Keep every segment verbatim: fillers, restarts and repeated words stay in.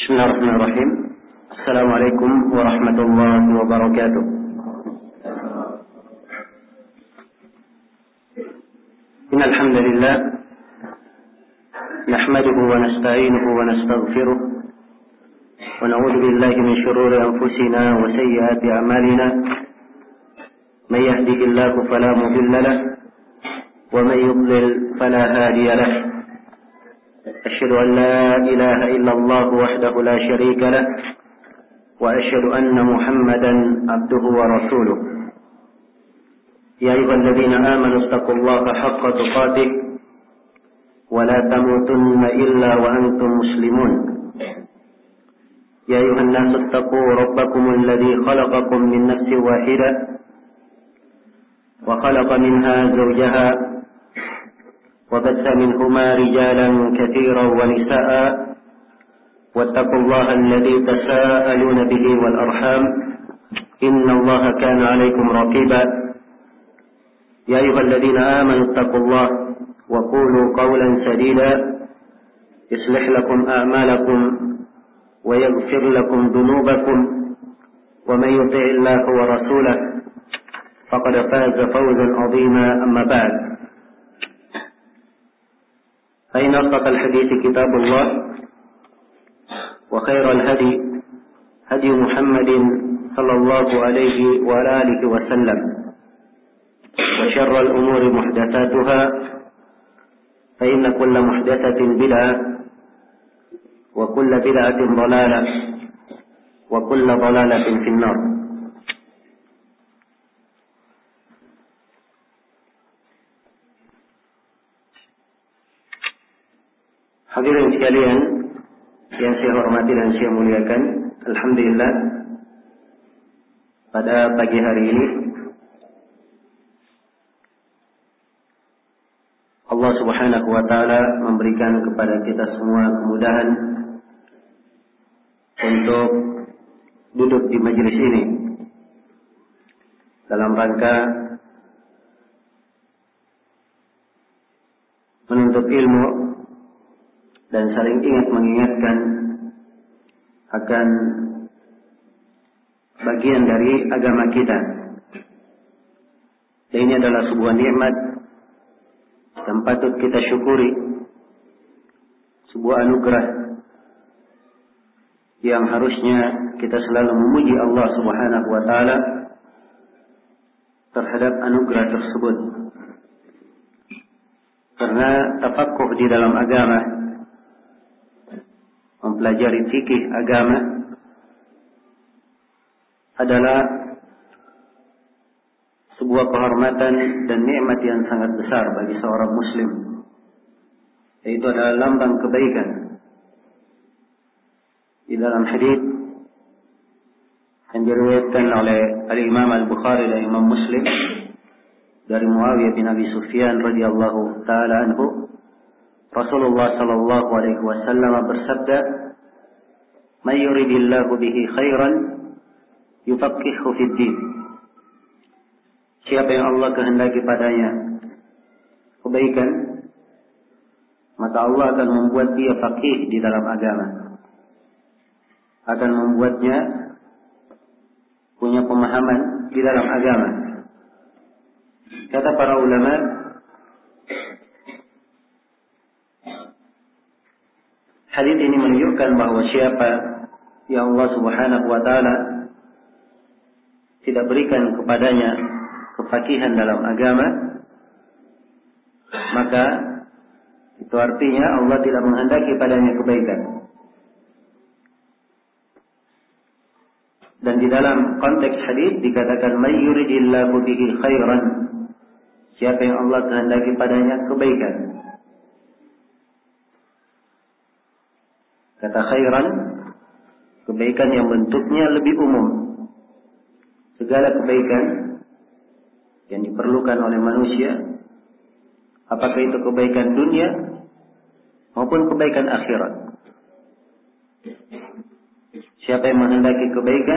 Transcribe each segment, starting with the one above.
Bismillahirrahmanirrahim. Assalamualaikum warahmatullahi wabarakatuh. Innal hamdalillah nahmaduhu wa nasta'inuhu wa nastaghfiruh wa na'udzu billahi min shururi anfusina wa sayyiati a'malina. May yahdihillahu fala mudilla lahu wa may yudlil fala hadiya lahu. أشهد أن لا إله إلا الله وحده لا شريك له وأشهد أن محمدا عبده ورسوله يا أيها الذين آمنوا اتقوا الله حق تقاته ولا تموتن إلا وأنتم مسلمون يا أيها الناس اتقوا ربكم الذي خلقكم من نفس واحدة وخلق منها زوجها وبث منهما رجالا كثيرا ونساء واتقوا الله الذي تساءلون به والأرحام إن الله كان عليكم رقيبا يا أيها الذين آمنوا اتقوا الله وقولوا قولا سديدا يصلح لكم أعمالكم ويغفر لكم ذنوبكم ومن يطع الله ورسوله فقد فاز فوزا عظيما أما بعد فإن أصدق الحديث كتاب الله وخير الهدي هدي محمد صلى الله عليه وعلى آله وسلم وشر الأمور محدثاتها فإن كل محدثة بدعة وكل بدعة ضلالة وكل ضلالة في النار. Hadirin sekalian yang saya hormati dan saya muliakan, alhamdulillah pada pagi hari ini Allah Subhanahu wa taala memberikan kepada kita semua kemudahan untuk duduk di majelis ini dalam rangka menuntut ilmu dan saling ingat mengingatkan akan bagian dari agama kita. Dan ini adalah sebuah nikmat yang patut kita syukuri, sebuah anugerah yang harusnya kita selalu memuji Allah Subhanahu wa taala terhadap anugerah tersebut. Karena tafaqquh di dalam agama, mempelajari fikih agama adalah sebuah kehormatan dan nikmat yang sangat besar bagi seorang muslim. Itu adalah lambang kebaikan. Di dalam hadis yang diriwayatkan oleh Al-Imam Al-Bukhari dan Imam Muslim dari Muawiyah bin Abi Sufyan radhiyallahu taala anhu, Rasulullah sallallahu alaihi wasallam bersabda, "May yuridillahu bihi khairan yufaqqihhu fid din." Siapa yang Allah kehendaki padanya kebaikan, maka Allah akan membuat dia faqih di dalam agama. Akan membuatnya punya pemahaman di dalam agama. Kata para ulama, hadis ini menunjukkan bahwa siapa yang Allah Subhanahu wa taala tidak berikan kepadanya kefakihan dalam agama, maka itu artinya Allah tidak menghendaki padanya kebaikan. Dan di dalam konteks hadis dikatakan may yuridillahu bihi khairan, siapa yang Allah kehendaki padanya kebaikan. Kata khairan, kebaikan yang bentuknya lebih umum. Segala kebaikan yang diperlukan oleh manusia, apakah itu kebaikan dunia maupun kebaikan akhirat. Siapa yang menghendaki kebaikan,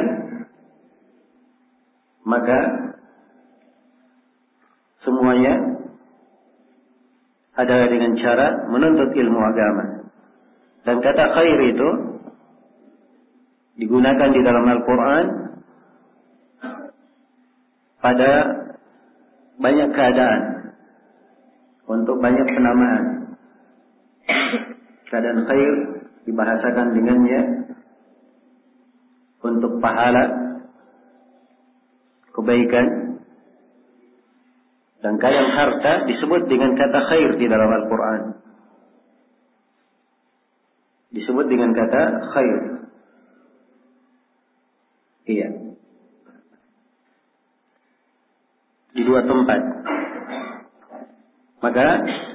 maka semuanya adalah dengan cara menuntut ilmu agama. Dan kata khair itu digunakan di dalam Al-Quran pada banyak keadaan, untuk banyak penamaan. Keadaan khair dibahasakan dengannya untuk pahala, kebaikan, dan keadaan harta disebut dengan kata khair di dalam Al-Quran. Disebut dengan kata khair. Iya. Di dua tempat. Maka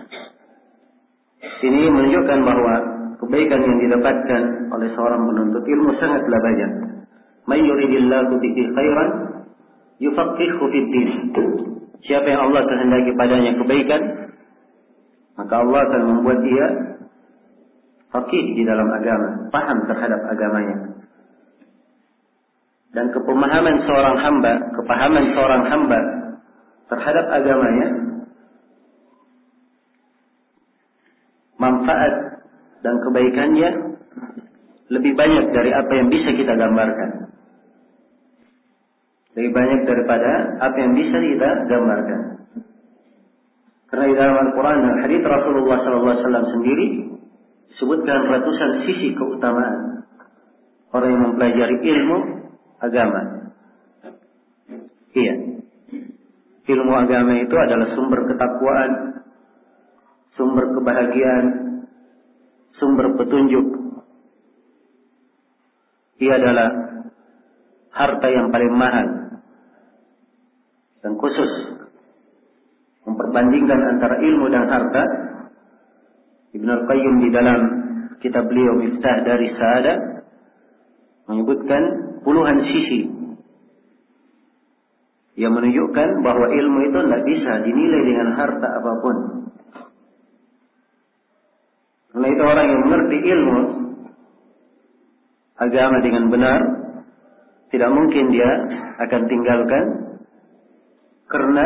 ini menunjukkan bahwa kebaikan yang didapatkan oleh seorang penuntut ilmu sangatlah banyak. May yuridillahu bihi khairan yufaqqihhu fid din. Siapa yang Allah kehendaki padanya kebaikan, maka Allah akan membuat dia faqih di dalam agama, paham terhadap agamanya. Dan kepemahaman seorang hamba, kepahaman seorang hamba terhadap agamanya, manfaat dan kebaikannya lebih banyak dari apa yang bisa kita gambarkan. Lebih banyak daripada apa yang bisa kita gambarkan. Karena di dalam Al-Quran dan hadits Rasulullah sallallahu alaihi wasallam sendiri disebutkan ratusan sisi keutamaan orang yang mempelajari ilmu agama. Iya. Ilmu agama itu adalah sumber ketakwaan, sumber kebahagiaan, sumber petunjuk. Ia adalah harta yang paling mahal. Dan khusus memperbandingkan antara ilmu dan harta, Ibnu Al-Qayyim di dalam kitab beliau Miftah Dari Sa'adah menyebutkan puluhan sisi yang menunjukkan bahwa ilmu itu tidak bisa dinilai dengan harta apapun. Karena itu orang yang mengerti ilmu agama dengan benar, tidak mungkin dia akan tinggalkan karena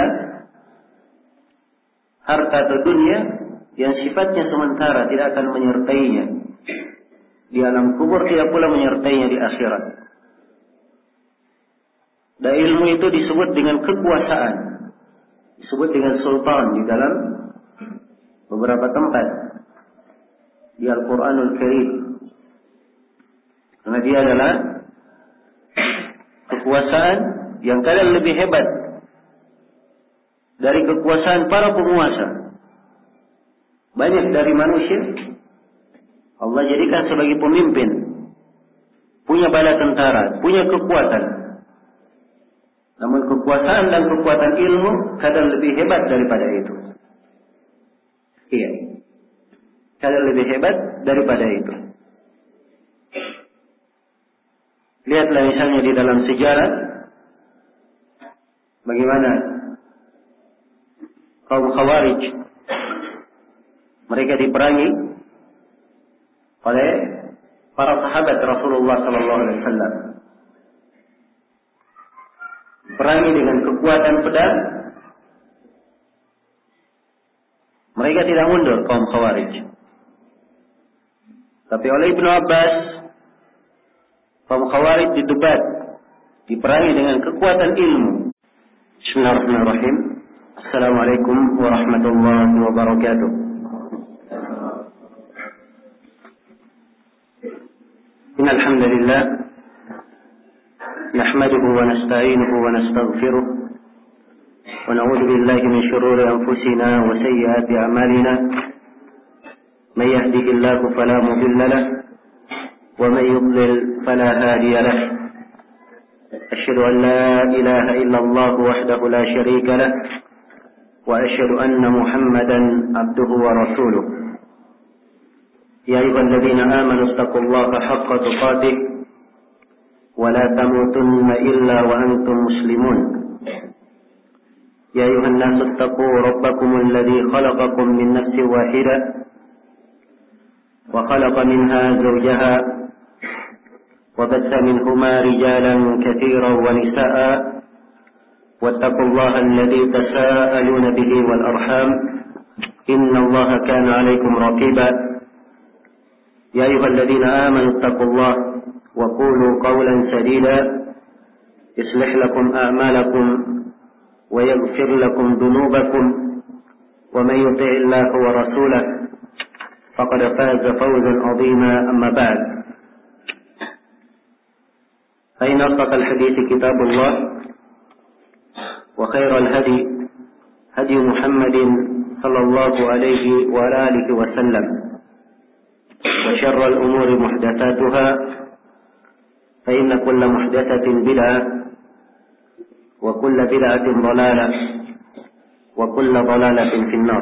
harta atau dunia yang sifatnya sementara tidak akan menyertainya di alam kubur, tidak pula menyertainya di akhirat. Dan ilmu itu disebut dengan kekuasaan, disebut dengan sultan di dalam beberapa tempat di Al-Quranul Karim. Karena dia adalah kekuasaan yang kadang lebih hebat dari kekuasaan para penguasa. Banyak dari manusia Allah jadikan sebagai pemimpin, punya bala tentara, punya kekuatan. Namun kekuasaan dan kekuatan ilmu kadang lebih hebat daripada itu. Iya, kadang lebih hebat daripada itu. Lihatlah misalnya di dalam sejarah bagaimana kaum Khawarij mereka diperangi oleh para sahabat Rasulullah sallallahu alaihi wasallam. Perangi dengan kekuatan pedang, mereka tidak mundur kaum Khawarij. Tapi oleh Ibnu Abbas, kaum Khawarij didebat, diperangi dengan kekuatan ilmu. Bismillahirrahmanirrahim. Assalamualaikum warahmatullahi wabarakatuh. Innal hamdalillah nahmaduhu wa nasta'inuhu wa nastaghfiruh wa na'udzu billahi min shururi anfusina wa sayyiati a'malina. May yahdihillahu fala mudilla lahu ومن يضلل فلا هادي له. أشهد أن لا إله إلا الله وحده لا شريك له وأشهد أن محمدا عبده ورسوله. يا أيها الذين آمنوا اتقوا الله حق تقاته ولا تموتن إلا وأنتم مسلمون. يا أيها الناس اتقوا ربكم الذي خلقكم من نفس واحدة وخلق منها زوجها وبث منهما رجالا كثيرا ونساء واتقوا الله الذي تساءلون به والأرحام إن الله كان عليكم رقيبا. يا أيها الذين آمنوا اتقوا الله وقولوا قولا سديدا يصلح لكم أعمالكم ويغفر لكم ذنوبكم ومن يطع الله ورسوله فقد فاز فوزا عظيما أما بعد فإن أصدق الحديث كتاب الله وخير الهدي هدي محمد صلى الله عليه وعلى آله وسلم وشر الأمور محدثاتها فإن كل محدثة بدعة وكل بدعة ضلالة وكل ضلالة في النار.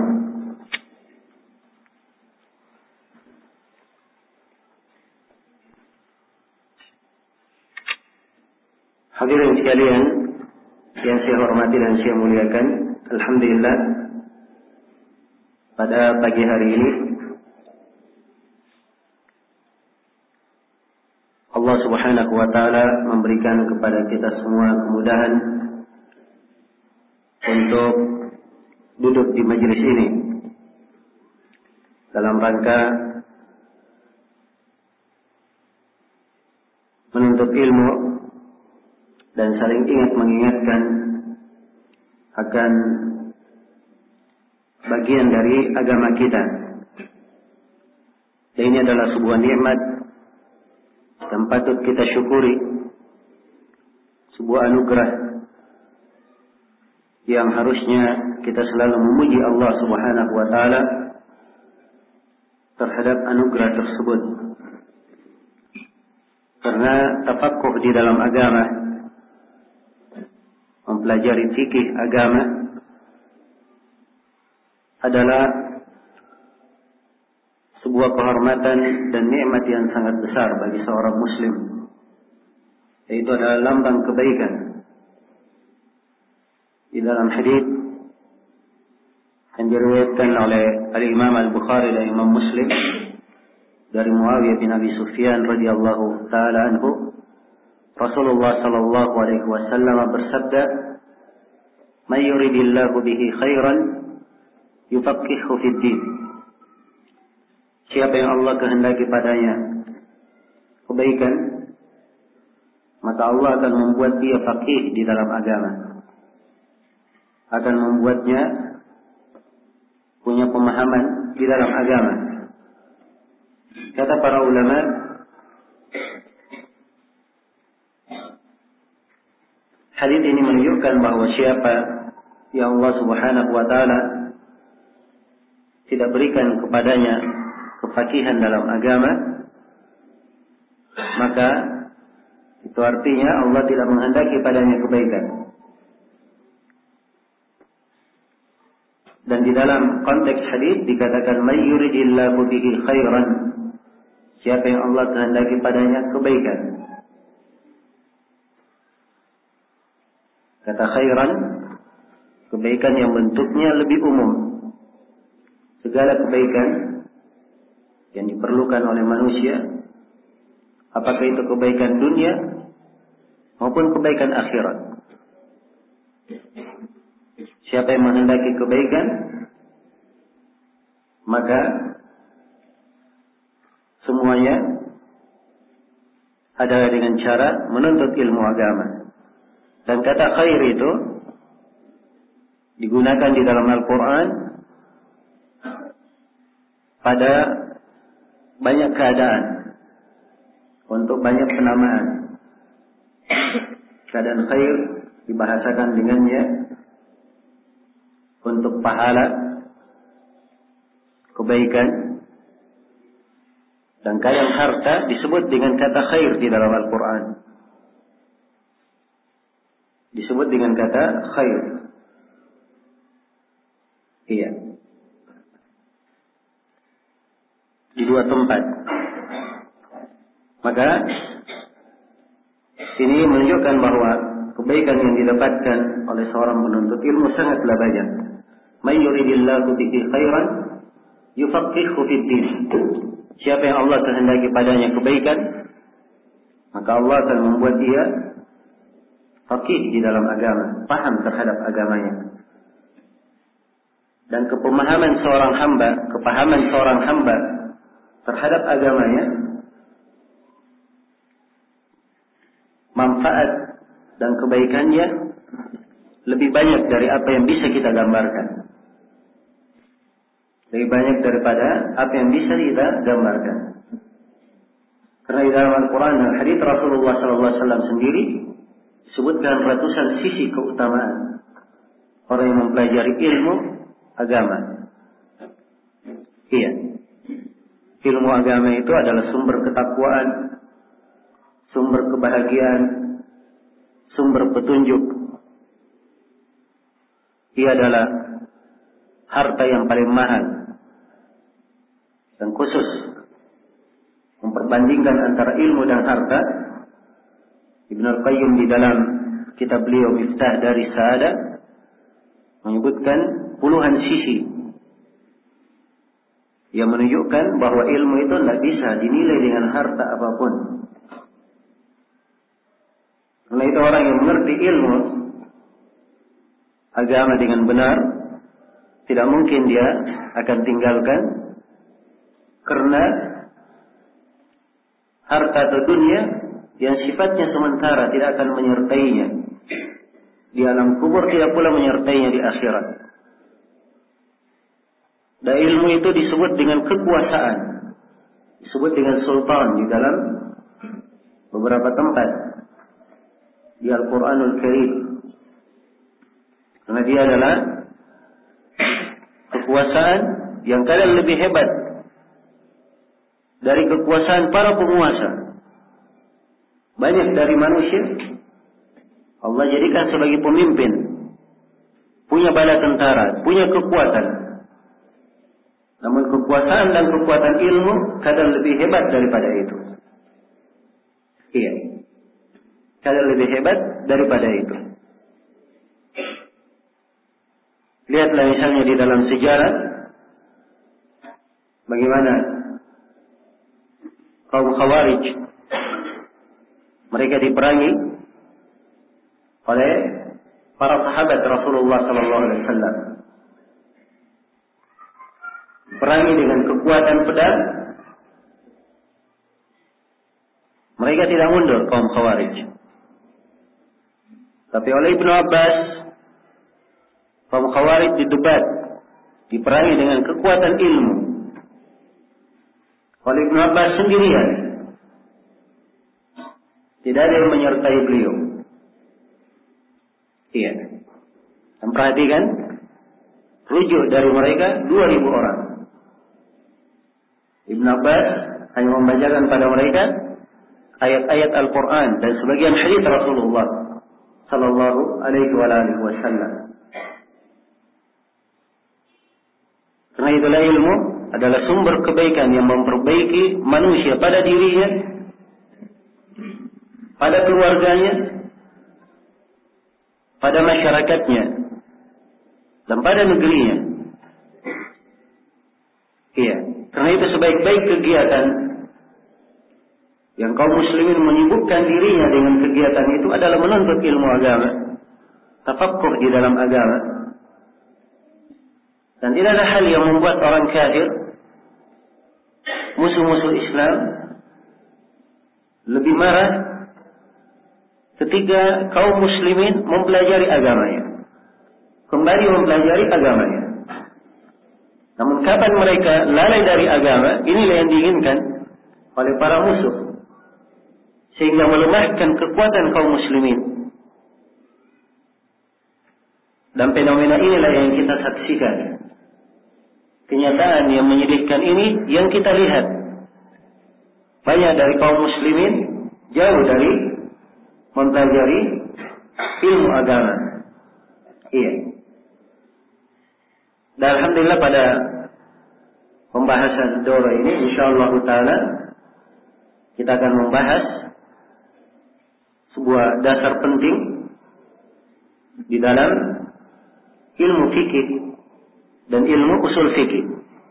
Hadirin sekalian yang saya hormati dan saya muliakan, alhamdulillah pada pagi hari ini Allah Subhanahu wa taala memberikan kepada kita semua kemudahan untuk duduk di majelis ini dalam rangka menuntut ilmu dan saling ingat mengingatkan akan bagian dari agama kita. Dan ini adalah sebuah nikmat yang patut kita syukuri, sebuah anugerah yang harusnya kita selalu memuji Allah Subhanahu wa taala terhadap anugerah tersebut. Karena tafaqquh di dalam agama, mempelajari fikih agama adalah sebuah kehormatan dan nikmat yang sangat besar bagi seorang muslim, yaitu adalah lambang kebaikan. Di dalam hadis yang diriwayatkan oleh Al-Imam Al-Bukhari dan Imam Muslim dari Muawiyah bin Abi Sufyan radhiyallahu taala anhu, Rasulullah sallallahu alaihi wasallam bersabda, "May yuridillahu bihi khairan yufaqqihhu fid din." Siapa yang Allah kehendaki padanya kebaikan, maka Allah akan membuat dia faqih di dalam agama, akan membuatnya punya pemahaman di dalam agama. Kata para ulama, hadis ini menunjukkan bahwa siapa yang Allah Subhanahu wa taala tidak berikan kepadanya kefakihan dalam agama, maka itu artinya Allah tidak menghendaki padanya kebaikan. Dan di dalam konteks hadis dikatakan may yuridillahu bihi khairan, siapa yang Allah kehendaki padanya kebaikan. Kata khairan, kebaikan yang bentuknya lebih umum. Segala kebaikan yang diperlukan oleh manusia, apakah itu kebaikan dunia maupun kebaikan akhirat. Siapa yang menghendaki kebaikan, maka semuanya adalah dengan cara menuntut ilmu agama. Dan kata khair itu digunakan di dalam Al-Quran pada banyak keadaan, untuk banyak penamaan. Keadaan khair dibahasakan dengannya untuk pahala, kebaikan, dan keadaan harta disebut dengan kata khair di dalam Al-Quran. Disebut dengan kata khair. Iya. Di dua tempat. Maka ini menunjukkan bahwa kebaikan yang didapatkan oleh seorang penuntut ilmu sangatlah banyak. May yuridillahu bihi khairan yufaqqihhu fid din. Siapa yang Allah kehendaki padanya kebaikan, maka Allah akan membuat dia faqih di dalam agama, paham terhadap agamanya. Dan kepemahaman seorang hamba, kepahaman seorang hamba terhadap agamanya manfaat dan kebaikannya lebih banyak dari apa yang bisa kita gambarkan. Lebih banyak daripada apa yang bisa kita gambarkan. Karena di dalam Al-Quran dan hadits Rasulullah sallallahu alaihi wasallam sendiri disebutkan ratusan sisi keutamaan orang yang mempelajari ilmu agama. Iya. Ilmu agama itu adalah sumber ketakwaan, sumber kebahagiaan, sumber petunjuk. Ia adalah harta yang paling mahal. Dan khusus memperbandingkan antara ilmu dan harta, Ibnu Al-Qayyim di dalam kitab beliau Miftah Dari Sa'adah menyebutkan puluhan sisi yang menunjukkan bahwa ilmu itu tidak bisa dinilai dengan harta apapun. Karena itu orang yang mengerti ilmu agama dengan benar, tidak mungkin dia akan tinggalkan karena harta atau dunia yang sifatnya sementara tidak akan menyertainya di alam kubur, tidak pula menyertainya di akhirat. Dan ilmu itu disebut dengan kekuasaan, disebut dengan sultan di dalam beberapa tempat di Al-Quranul Karim. Karena dia adalah kekuasaan yang kadang lebih hebat dari kekuasaan para penguasa. Banyak dari manusia Allah jadikan sebagai pemimpin, punya bala tentara, punya kekuatan. Namun kekuasaan dan kekuatan ilmu kadang lebih hebat daripada itu. Iya. Kadang lebih hebat daripada itu. Lihatlah misalnya di dalam sejarah bagaimana kaum Khawarij mereka diperangi oleh para sahabat Rasulullah sallallahu alaihi wasallam. Perangi dengan kekuatan pedang. Mereka tidak mundur kaum Khawarij. Tapi oleh Ibnu Abbas, kaum Khawarij didebat, diperangi dengan kekuatan ilmu. Oleh Ibnu Abbas sendirian. Tidak ada yang menyertai beliau. Iya. Dan perhatikan, rujuk dari mereka dua ribu orang. Ibnu Abbas hanya membacakan pada mereka ayat-ayat Al-Quran dan sebagian hadis Rasulullah sallallahu alaihi wasallam. Karena itulah ilmu adalah sumber kebaikan yang memperbaiki manusia pada dirinya, pada keluarganya, pada masyarakatnya, dan pada negerinya. Iya. Karena itu sebaik-baik kegiatan yang kaum muslimin menyibukkan dirinya dengan kegiatan itu adalah menuntut ilmu agama, tafakkur di dalam agama. Dan tidak ada hal yang membuat orang kafir, musuh-musuh Islam, lebih marah ketika kaum muslimin mempelajari agamanya, kembali mempelajari agamanya. Namun kapan mereka lalai dari agama, inilah yang diinginkan oleh para musuh, sehingga melemahkan kekuatan kaum muslimin. Dan fenomena inilah yang kita saksikan. Kenyataan yang menyedihkan ini yang kita lihat. Banyak dari kaum muslimin jauh dari mempelajari ilmu agama. Iya. Dan alhamdulillah pada pembahasan daurah ini insyaallah taala kita akan membahas sebuah dasar penting di dalam ilmu fikih dan ilmu usul fikih.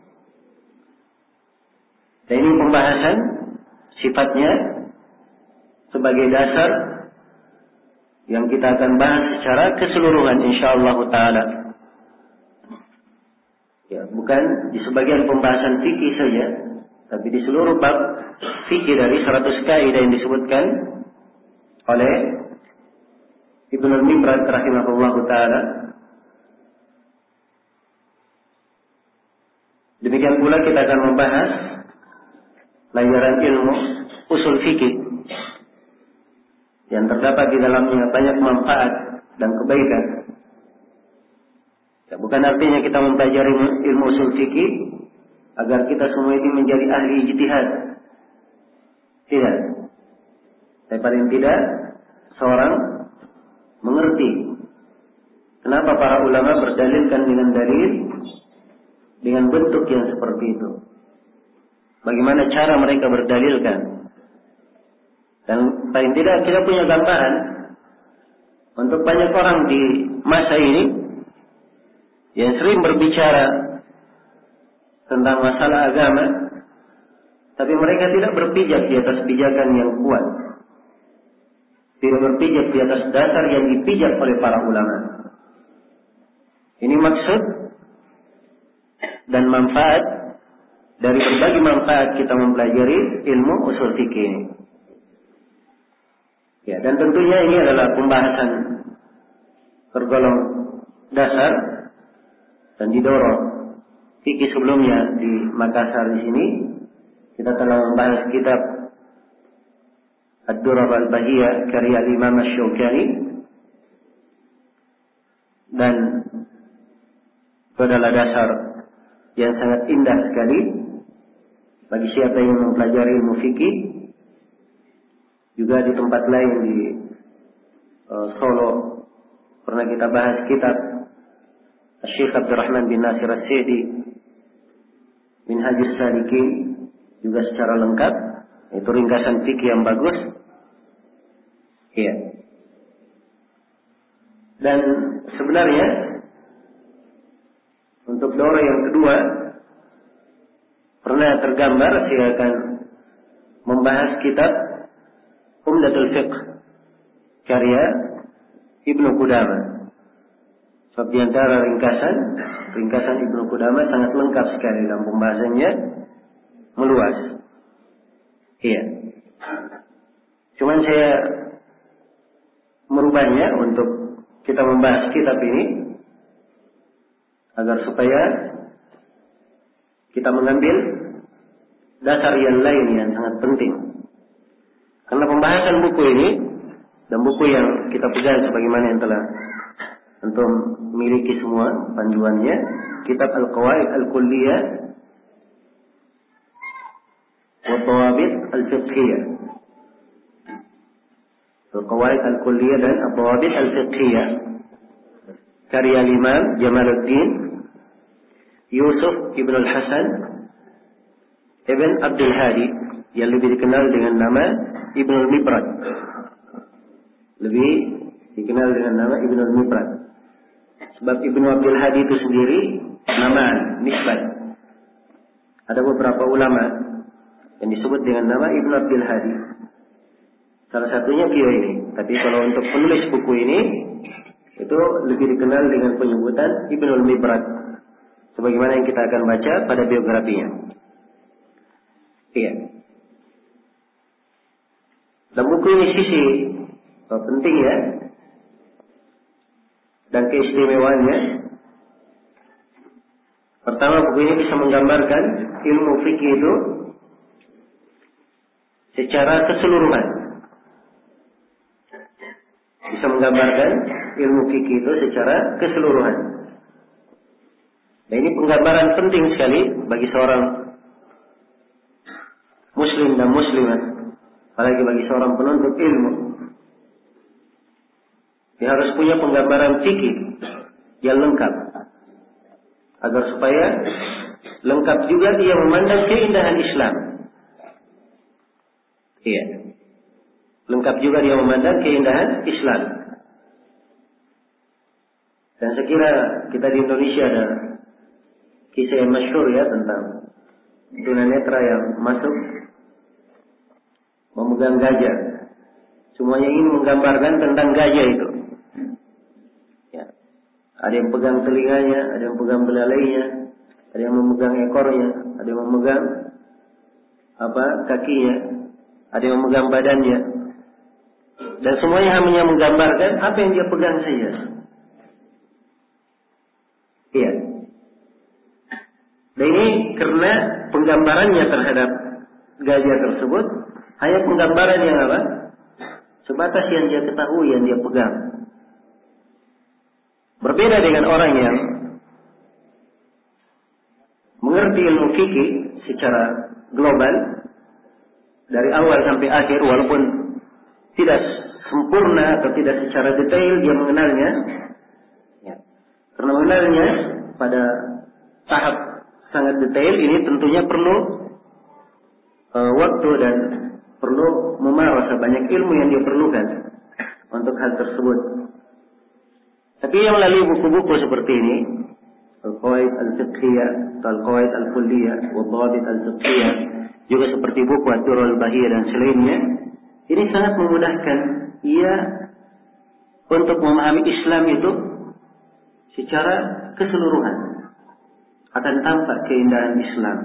Dan ini pembahasan sifatnya sebagai dasar yang kita akan bahas secara keseluruhan insyaallah taala. Ya, bukan di sebagian pembahasan fikih saja, tapi di seluruh bab fikih dari seratus kaidah yang disebutkan oleh Ibnu Mibrad rahimahullahu taala. Demikian pula kita akan membahas pelajaran ilmu usul fikih yang terdapat di dalamnya banyak manfaat dan kebaikan. Ya, bukan artinya kita mempelajari ilmu usul fikih agar kita semua ini menjadi ahli ijtihad. Tidak. Tapi paling tidak seorang mengerti kenapa para ulama berdalilkan dengan dalil dengan bentuk yang seperti itu. Bagaimana cara mereka berdalilkan. Dan paling tidak kita punya gambaran untuk banyak orang di masa ini yang sering berbicara tentang masalah agama, tapi mereka tidak berpijak di atas pijakan yang kuat, tidak berpijak di atas dasar yang dipijak oleh para ulama. Ini maksud dan manfaat dari berbagai manfaat kita mempelajari ilmu usul fikih ini. Ya, dan tentunya ini adalah pembahasan tergolong dasar dan didorong. Fikih sebelumnya di Makassar di sini kita telah membahas kitab Ad-Durrah Al-Bahiyah karya Imam Asy-Syaukani, dan itu adalah dasar yang sangat indah sekali bagi siapa yang mempelajari ilmu fikih. Juga di tempat lain di uh, Solo pernah kita bahas kitab Syekh Abdurrahman bin Nasir As-Sa'di Minhajus Salikin juga secara lengkap. Itu ringkasan fikih yang bagus. Iya. Dan sebenarnya untuk daurah yang kedua pernah tergambar saya akan membahas kitab Umdatul Fiqh karya Ibnu Qudamah. Sebab di antara ringkasan ringkasan Ibnu Qudamah sangat lengkap sekali dalam pembahasannya, meluas. Iya. Cuman saya merubahnya untuk kita membahas kitab ini agar supaya kita mengambil dasar yang lain yang sangat penting. Karena pembahasan buku ini dan buku yang kita pegang sebagaimana yang telah antum miliki semua panduannya, kitab Al-Qawaid Al-Kulliyah wa Thawabit Al-Fiqhiyah. Al-Qawaid Al-Kulliyah dan Thawabit Al-Fiqhiyah karya Imam Jamaluddin Yusuf Ibn Al-Hasan Ibn Abdul Hadi yang lebih dikenal dengan nama Ibn Al-Mibrad. Lebih dikenal dengan nama Ibn Al-Mibrad. Sebab Ibn Abdul Hadi itu sendiri nama nisbat. Ada beberapa ulama yang disebut dengan nama Ibn Abdul Hadi. Salah satunya beliau ini. Tapi kalau untuk penulis buku ini itu lebih dikenal dengan penyebutan Ibn Al-Mibrad, sebagaimana yang kita akan baca pada biografinya. Iya. Dan buku ini sisi oh, penting ya dan keistimewaannya. Pertama, buku ini bisa menggambarkan ilmu fikih itu secara keseluruhan. Bisa menggambarkan ilmu fikih itu secara keseluruhan. Nah, ini penggambaran penting sekali bagi seorang muslim dan muslimah, apalagi bagi seorang penuntut ilmu. Dia harus punya penggambaran fikih yang lengkap, agar supaya lengkap juga dia memandang keindahan Islam. Iya, lengkap juga dia memandang keindahan Islam. Dan sekira kita di Indonesia ada kisah yang masyhur ya tentang tunanetra yang masuk memegang gajah. Semuanya ingin menggambarkan tentang gajah itu. Ya. Ada yang pegang telinganya, ada yang pegang belalainya, ada yang memegang ekornya, ada yang memegang apa kakinya, ada yang memegang badannya. Dan semuanya hanya menggambarkan apa yang dia pegang saja. Iya. Dan ini karena penggambarannya terhadap gajah tersebut hanya penggambaran yang apa? Sebatas yang dia ketahui, yang dia pegang. Berbeda dengan orang yang mengerti ilmu fikih secara global dari awal sampai akhir, walaupun tidak sempurna atau tidak secara detail dia mengenalnya, ya. Karena mengenalnya pada tahap sangat detail ini tentunya perlu uh, waktu dan perlu memarasah banyak ilmu yang dia perlukan untuk hal tersebut. Tapi yang melalui buku-buku seperti ini, Al-Qawaid Al-Fiqhiyah, Al-Qawaid Al-Kulliyah, Wadhabit Al-Fiqhiyah, juga seperti buku Ad-Durr Al-Bahiyah dan selainnya, ini sangat memudahkan ia untuk memahami Islam itu secara keseluruhan. Akan tampak keindahan Islam.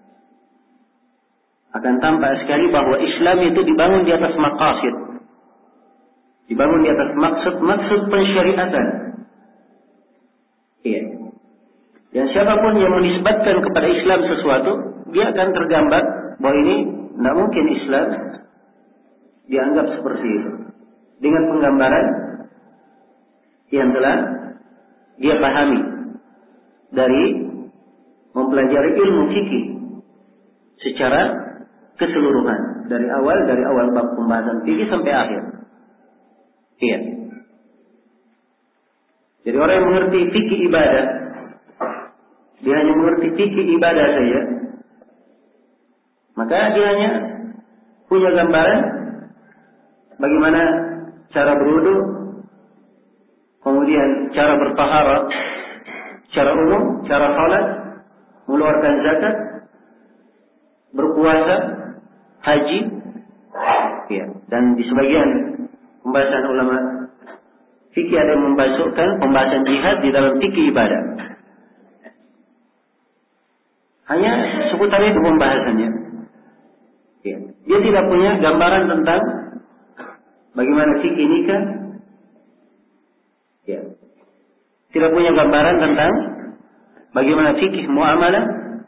Akan tampak sekali bahwa Islam itu dibangun di atas maqasid. Dibangun di atas maksud-maksud pensyariatan. Iya. Dan siapapun yang menisbatkan kepada Islam sesuatu, dia akan tergambar bahwa ini tidak mungkin Islam dianggap seperti itu. Dengan penggambaran yang telah dia pahami dari mempelajari ilmu fikih secara keseluruhan dari awal dari awal bab pembahasan fikih sampai akhir. Iya. Jadi orang yang mengerti fikih ibadah, dia hanya mengerti fikih ibadah saja, maka dia hanya punya gambaran bagaimana cara berwudu, kemudian cara bertaharah, cara umum, cara salat, mengeluarkan zakat, berpuasa, haji, ya. Dan di sebagian pembahasan ulama fikih ada yang membahaskan pembahasan jihad di dalam fikih ibadah. Hanya seputar itu pembahasannya. Ya. Dia tidak punya gambaran tentang bagaimana fikih nikah. Ya. Tidak punya gambaran tentang bagaimana fikih muamalah.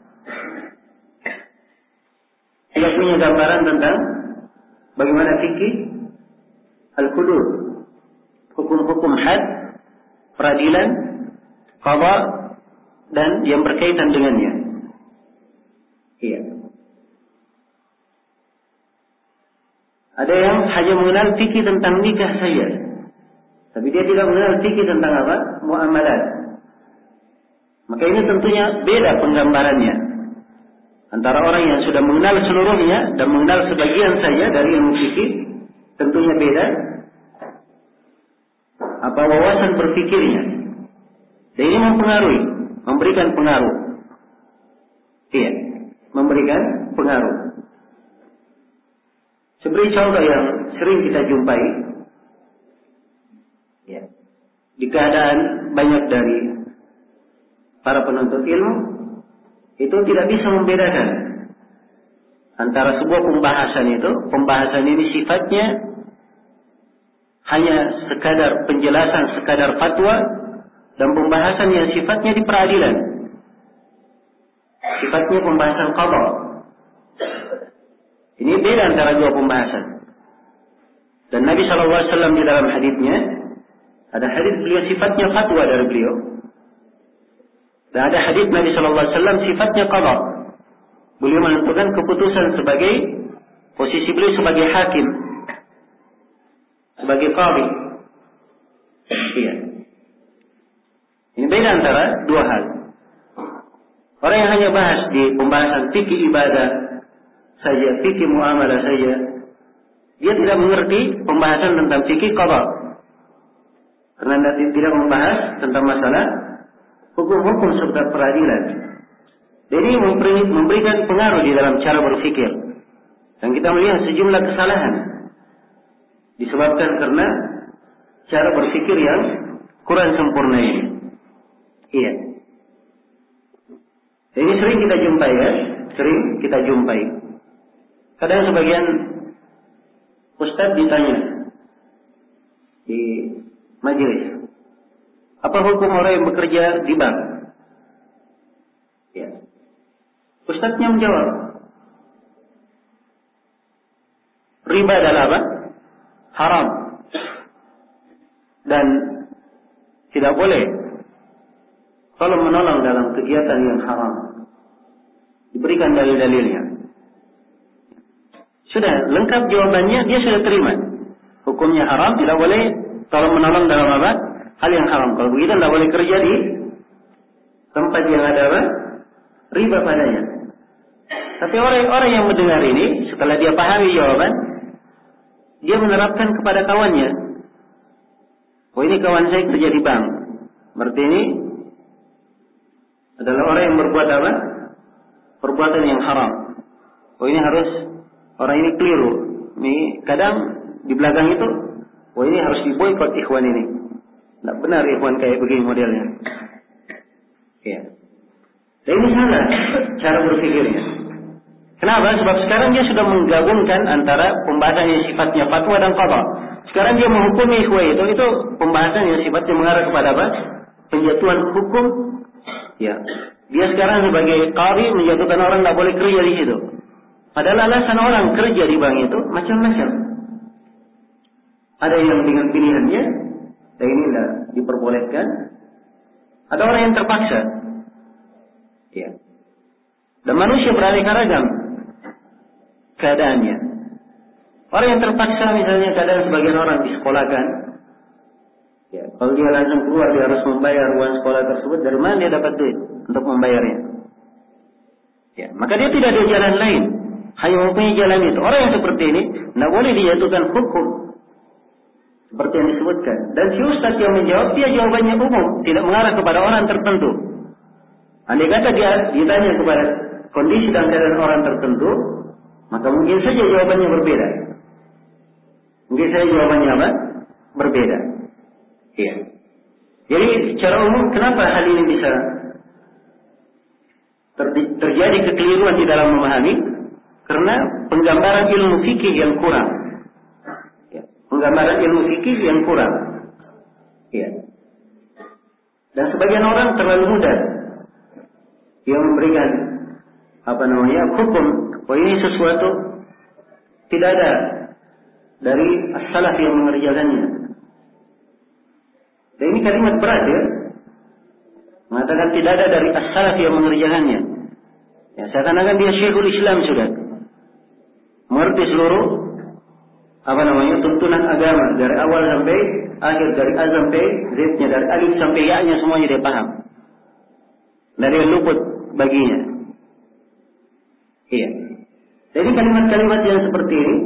Tidak punya gambaran tentang bagaimana fikih al-hudud, hukum-hukum had, peradilan, qada dan yang berkaitan dengannya. Iya. Ada yang hanya mengenal fikih tentang nikah saja, tapi dia tidak mengenal fikih tentang apa? Muamalat. Maka ini tentunya beda penggambarannya antara orang yang sudah mengenal seluruhnya dan mengenal sebagian saja dari ilmu fikih, tentunya beda apa wawasan berfikirnya. Dan ini mempengaruhi, memberikan pengaruh. Iya, memberikan pengaruh. Seperti contoh yang sering kita jumpai, ya, di keadaan banyak dari para penuntut ilmu itu tidak bisa membedakan antara sebuah pembahasan itu, pembahasan ini sifatnya hanya sekadar penjelasan, sekadar fatwa, dan pembahasan yang sifatnya di peradilan, sifatnya pembahasan qada. Ini beda antara dua pembahasan. Dan Nabi shallallahu alaihi wasallam di dalam hadisnya, ada hadis beliau sifatnya fatwa dari beliau, dan ada hadis Nabi shallallahu alaihi wasallam sifatnya qada. Beliau menentukan keputusan sebagai posisi beliau sebagai hakim, sebagai qadhi. Iya. Ini beda antara dua hal. Orang yang hanya bahas di pembahasan fikih ibadah saja, fikih muamalah saja, dia tidak mengerti pembahasan tentang fikih qada. Karena dia tidak membahas tentang masalah hukum-hukum seputar peradilan. Jadi memberikan pengaruh di dalam cara berfikir. Dan kita melihat sejumlah kesalahan disebabkan karena cara berfikir yang kurang sempurna ini. Iya. Ini sering kita jumpai ya, sering kita jumpai. Kadang sebagian ustaz ditanya, majelis. Apa hukum orang yang bekerja di bank? Ya. Ustadznya menjawab, riba adalah apa? Haram. Dan tidak boleh kalau menolong dalam kegiatan yang haram. Diberikan dalil-dalilnya. Sudah lengkap jawabannya, dia sudah terima. Hukumnya haram, tidak boleh tolong menolong dalam apa? Hal yang haram. Kalau begitu tidak boleh kerja di tempat yang ada apa? Riba padanya. Tapi orang-orang yang mendengar ini, setelah dia pahami jawaban, dia menerapkan kepada kawannya. Oh, ini kawan saya kerja di bank. Berarti ini adalah orang yang berbuat apa? Perbuatan yang haram. Oh, ini harus, orang ini keliru. Ini kadang di belakang itu, oh ini harus diboikot ikhwan ini. Tidak benar ikhwan kayak begini modelnya. Ya. Dan ini salah cara berpikirnya. Kenapa? Sebab sekarang dia sudah menggabungkan antara pembahasan yang sifatnya fatwa dan qadha. Sekarang dia menghukumi ikhwan itu, itu pembahasan yang sifatnya mengarah kepada apa? Penjatuhan hukum. Ya. Dia sekarang sebagai qadhi menjatuhkan orang tidak boleh kerja di situ. Padahal alasan orang kerja di bank itu macam-macam. Ada yang dengan pilihannya, dan inilah diperbolehkan. Ada orang yang terpaksa. Ya. Dan manusia beraneka ragam keadaannya. Orang yang terpaksa misalnya keadaan sebagian orang disekolahkan. Ya, kalau dia langsung keluar dia harus membayar uang sekolah tersebut, dari mana dia dapat duit untuk membayarnya? Ya, maka dia tidak ada jalan lain, hanya mempunyai jalan itu. Orang yang seperti ini tidak boleh dijatuhkan hukum seperti yang disebutkan. Dan si ustaz yang menjawab, dia jawabannya umum, tidak mengarah kepada orang tertentu. Andai kata dia ditanya kepada kondisi dan keadaan orang tertentu, maka mungkin saja jawabannya berbeda. Mungkin saja jawabannya apa? Berbeda. Iya. Jadi secara umum kenapa hal ini bisa ter- terjadi kekeliruan di dalam memahami? Karena penggambaran ilmu fikih yang kurang. Ya. Penggambaran ilmu fikih yang kurang. Iya. Dan sebagian orang terlalu mudah yang memberikan apa namanya hukum, oh ini sesuatu tidak ada dari as-salaf yang mengerjakannya. Dan ini kalimat berat ya, mengatakan tidak ada dari as-salaf yang mengerjakannya. Ya, seakan-akan dia Syekhul Islam sudah mengerti seluruh apa namanya tuntunan agama dari awal sampai akhir, dari A sampai Z-nya, dari alif sampai ya-nya semuanya dia paham. Dari yang luput baginya. Iya. Jadi kalimat-kalimat yang seperti ini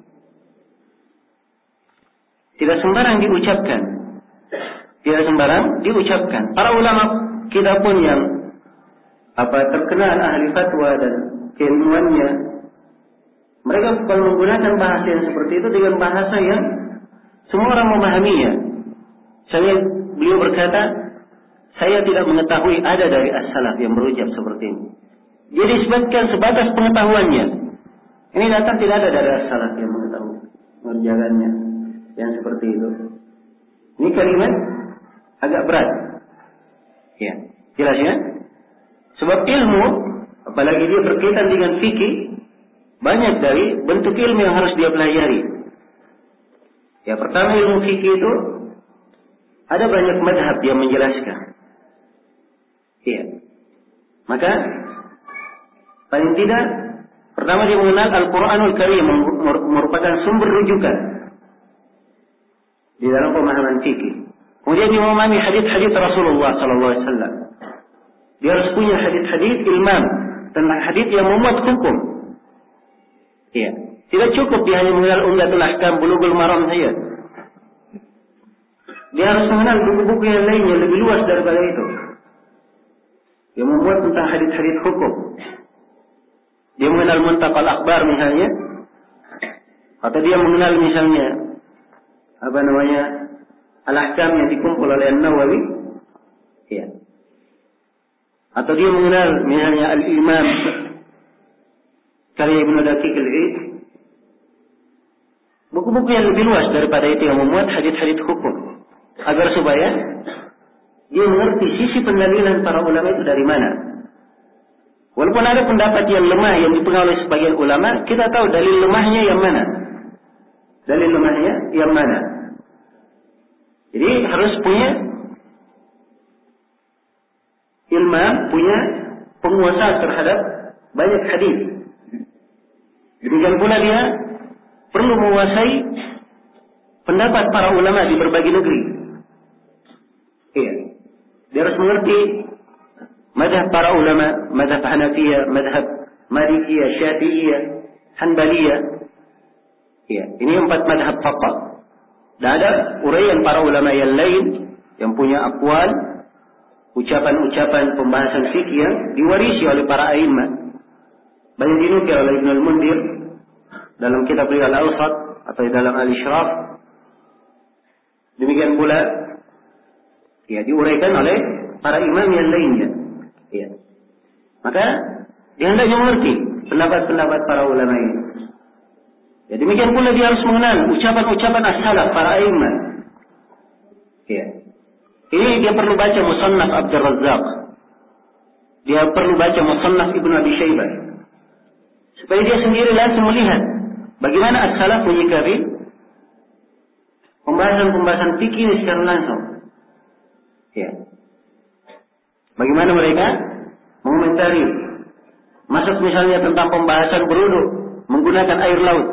tidak sembarang diucapkan. Tidak sembarang diucapkan. Para ulama kita pun yang apa terkenal ahli fatwa dan keilmuannya, mereka kalau menggunakan bahasa yang seperti itu dengan bahasa yang semua orang memahaminya. Saya beliau berkata, saya tidak mengetahui ada dari as-salaf yang berucap seperti ini. Dia disebutkan sebatas pengetahuannya. Ini datang tidak ada dari as-salaf yang mengetahui mengerjakannya yang seperti itu. Ini kalimat agak berat. Ya, jelas ya? Sebab ilmu, apalagi dia berkaitan dengan fikih, banyak dari bentuk ilmu yang harus dia pelajari. Ya, pertama ilmu fikih itu ada banyak mazhab yang menjelaskan. Iya. Maka paling tidak pertama dia mengenal Al-Qur'anul Karim merupakan sumber rujukan di dalam pemahaman fikih. Kemudian dia memahami hadis-hadis Rasulullah sallallahu alaihi wasallam. Dia harus punya hadis-hadis ilmam tentang hadis yang memuat hukum. Iya. Tidak cukup dia hanya mengenal Umdatul Ahkam, Bulughul Maram saja. Dia harus mengenal buku-buku yang lainnya lebih luas daripada itu, yang memuat tentang hadis-hadis hukum. Dia mengenal Muntaqal Akhbar misalnya, atau dia mengenal misalnya apa namanya Al-Ahkam yang dikumpul oleh An-Nawawi, ya. Atau dia mengenal misalnya Al-Imam karya Ibnu Daqiq Al-Eid, buku-buku yang lebih luas daripada itu yang memuat hadis-hadis hukum. agar supaya dia mengerti sisi pendalilan para ulama itu dari mana. Walaupun ada pendapat yang lemah yang dipegang oleh sebagian ulama, kita tahu dalil lemahnya yang mana. Dalil lemahnya yang mana. Jadi harus punya ilmu, punya penguasaan terhadap banyak hadis. Demikian pula dia perlu menguasai pendapat para ulama di berbagai negeri. Iya. Dia harus mengerti mazhab para ulama, mazhab Hanafiyah, mazhab Malikiyah, Syafi'iyah, Hanbaliyah. Iya, ini empat mazhab faqih. Dan ada uraian para ulama yang lain yang punya aqwal, ucapan-ucapan pembahasan fikih yang diwarisi oleh para a'immah. Banyak dinukil oleh Ibnu Al-Mundhir dalam kitab Al-Awsat atau dalam Al-Ishraf. Demikian pula ya diuraikan oleh para imam yang lainnya. Ya. Maka dia hendaknya mengerti pendapat-pendapat para ulama ini. Ya, demikian pula dia harus mengenal ucapan-ucapan as-salaf para a'immah. Ya. Ini dia perlu baca Musannaf Abdul Razzaq. Dia perlu baca Musannaf Ibnu Abi Syaibah. Supaya dia sendiri langsung melihat bagaimana as-salaf menyikapi pembahasan-pembahasan fikih ini secara langsung. Ya. Bagaimana mereka mengomentari masuk misalnya tentang pembahasan berwudu menggunakan air laut.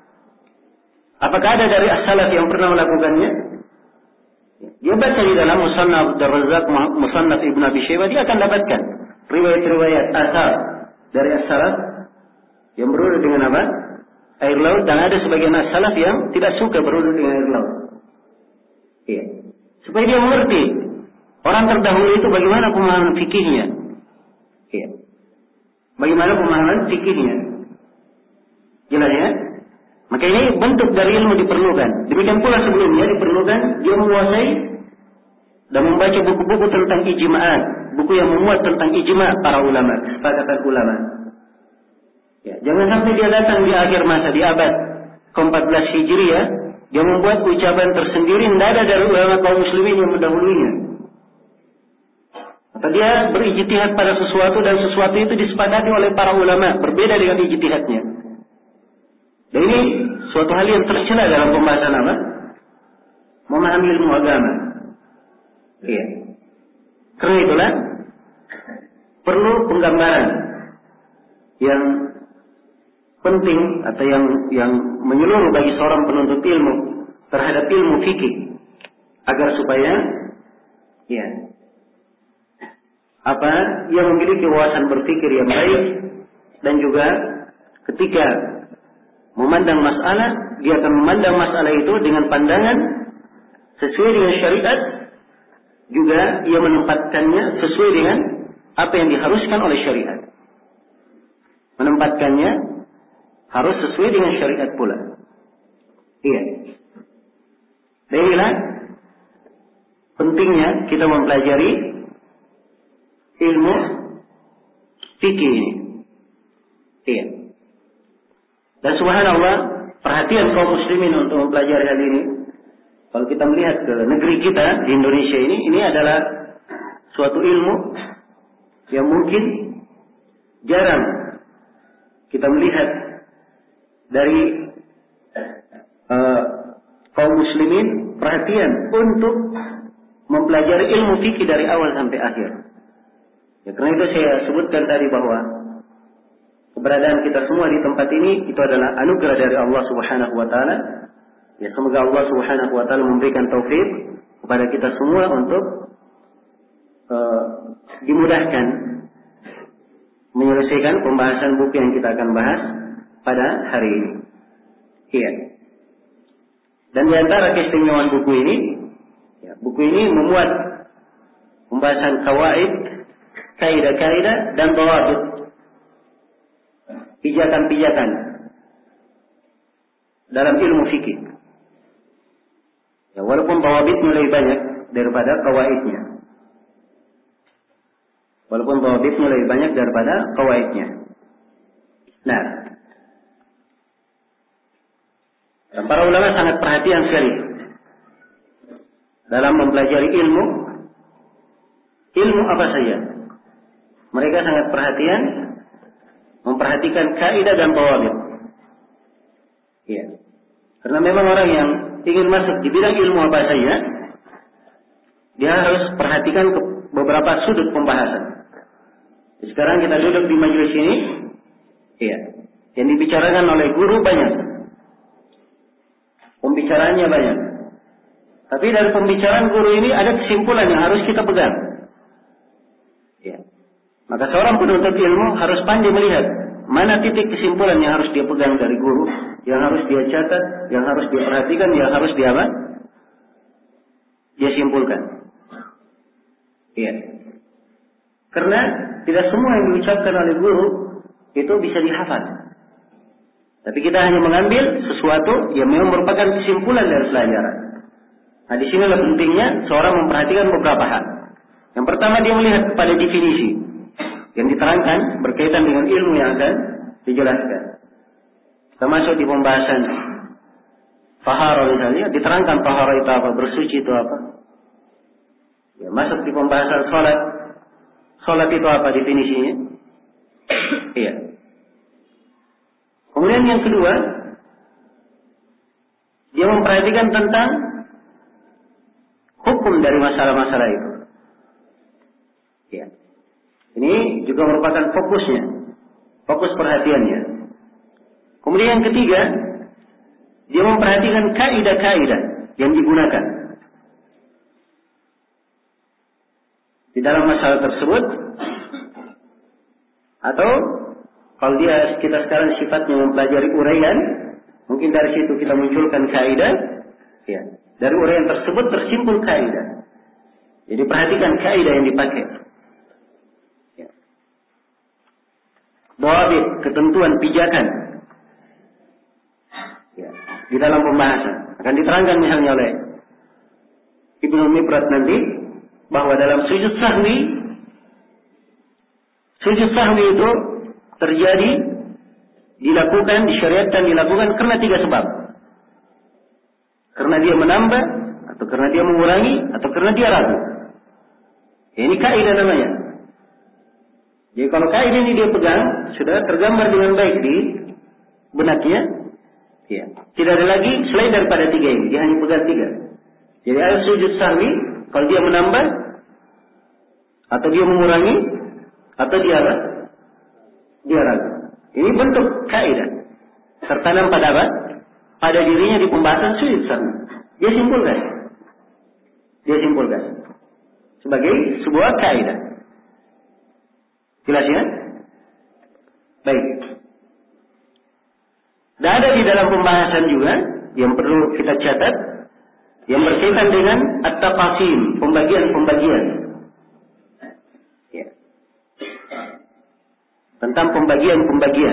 Apakah ada dari as-salaf yang pernah melakukannya? Dia baca di dalam Musannaf Abdul Razzaq, Musannaf Ibnu Abi Syaibah, dia akan dapatkan riwayat-riwayat asar dari as-salaf yang berwudu dengan apa? Air laut, dan ada sebagian as-salaf yang tidak suka berwudu dengan air laut. Iya. Supaya dia mengerti orang terdahulu itu bagaimana pemahaman fikihnya. Iya. Bagaimana pemahaman fikihnya. Jelas ya? Maka ini bentuk dari ilmu diperlukan. Demikian pula sebelumnya diperlukan dia menguasai dan membaca buku-buku tentang ijma'at, buku yang memuat tentang ijma' para ulama, kesepakatan ulama. Ya, jangan sampai dia datang di akhir masa, di abad ke empat belas Hijriah, dia membuat ucapan tersendiri tidak ada dari ulama kaum muslimin yang mendahulunya. Atau dia berijtihad pada sesuatu dan sesuatu itu disepakati oleh para ulama, berbeda dengan ijtihadnya. Dan ini suatu hal yang tercela dalam pembahasan apa? Memahami ilmu agama. Iya. Karena itulah perlu penggambaran yang penting atau yang yang menyeluruh bagi seorang penuntut ilmu terhadap ilmu fikih agar supaya ya apa yang memiliki wawasan berpikir yang baik dan juga ketika memandang masalah, dia akan memandang masalah itu dengan pandangan sesuai dengan syariat, juga ia menempatkannya sesuai dengan apa yang diharuskan oleh syariat. Menempatkannya harus sesuai dengan syariat pula. Iya. Dan inilah pentingnya kita mempelajari ilmu fikih ini. Iya. Dan subhanallah, perhatian kaum muslimin untuk mempelajari hal ini. Kalau kita melihat ke negeri kita di Indonesia ini, ini adalah suatu ilmu yang mungkin jarang kita melihat dari uh, kaum muslimin perhatian untuk mempelajari ilmu fikih dari awal sampai akhir. Ya, karena itu saya sebutkan tadi bahwa keberadaan kita semua di tempat ini itu adalah anugerah dari Allah Subhanahu wa taala. Ya, semoga Allah Subhanahu wa taala memberikan taufik kepada kita semua untuk uh, dimudahkan menyelesaikan pembahasan buku yang kita akan bahas pada hari ini. Iya. Dan di antara keistimewaan buku ini, ya, buku ini memuat pembahasan kawaid, kaidah-kaidah dan dhawabit, pijakan-pijakan dalam ilmu fikih. Ya, walaupun dhawabitnya lebih banyak daripada kawaidnya. Walaupun dhawabitnya lebih banyak daripada kawaidnya. Nah, dan para ulama sangat perhatian sekali dalam mempelajari ilmu, ilmu apa saja. Mereka sangat perhatian, memperhatikan kaidah dan dhawabit. Ya. Karena memang orang yang ingin masuk di bidang ilmu apa saja, dia harus perhatikan ke beberapa sudut pembahasan. Sekarang kita duduk di majelis ini, ya, yang dibicarakan oleh guru banyak, pembicaraannya banyak. Tapi dari pembicaraan guru ini ada kesimpulan yang harus kita pegang. Ya. Maka seorang penuntut ilmu harus pandai melihat mana titik kesimpulan yang harus dia pegang dari guru, yang harus dia catat, yang harus dia perhatikan, yang harus dia apa? Dia simpulkan. Iya. Karena tidak semua yang diucapkan oleh guru itu bisa dihafal. Tapi kita hanya mengambil sesuatu yang memang merupakan kesimpulan dari pelajaran. Nah, di sinilah pentingnya seorang memperhatikan beberapa hal. Yang pertama, dia melihat kepada definisi yang diterangkan berkaitan dengan ilmu yang akan dijelaskan. Termasuk di pembahasan taharah misalnya, diterangkan taharah itu apa, bersuci itu apa. Ya, masuk di pembahasan salat, salat itu apa definisinya? Iya. Kemudian yang kedua, dia memperhatikan tentang hukum dari masalah-masalah itu. Ya. Ini juga merupakan fokusnya, fokus perhatiannya. Kemudian yang ketiga, dia memperhatikan kaidah-kaidah yang digunakan di dalam masalah tersebut, atau kalau dia kita sekarang sifatnya mempelajari uraian, mungkin dari situ kita munculkan kaidah. Ya. Dari uraian tersebut tersimpul kaidah. Jadi perhatikan kaidah yang dipakai. Ya. Dhawabit, ketentuan, pijakan. Ya. Di dalam pembahasan akan diterangkan misalnya oleh Ibnu Mibrat nanti bahwa dalam sujud sahwi, sujud sahwi itu terjadi, dilakukan, disyariatkan, dilakukan karena tiga sebab. Karena dia menambah, atau karena dia mengurangi, atau karena dia ragu. Ya, ini kaidah namanya. Jadi kalau kaidah ini dia pegang, sudah tergambar dengan baik di benaknya. Ya. Tidak ada lagi selain daripada tiga ini, dia hanya pegang tiga. Jadi ada sujud sahwi, kalau dia menambah, atau dia mengurangi, atau dia apa? Dia ragu. Ini bentuk kaidah tertanam pada apa? Pada dirinya di pembahasan sujud sahwi. Dia simpulkan. Dia simpulkan sebagai sebuah kaidah. Jelas ya? Baik. Dan ada di dalam pembahasan juga yang perlu kita catat yang berkaitan dengan at-taqasim, pembagian-pembagian. Ya. Tentang pembagian-pembagian.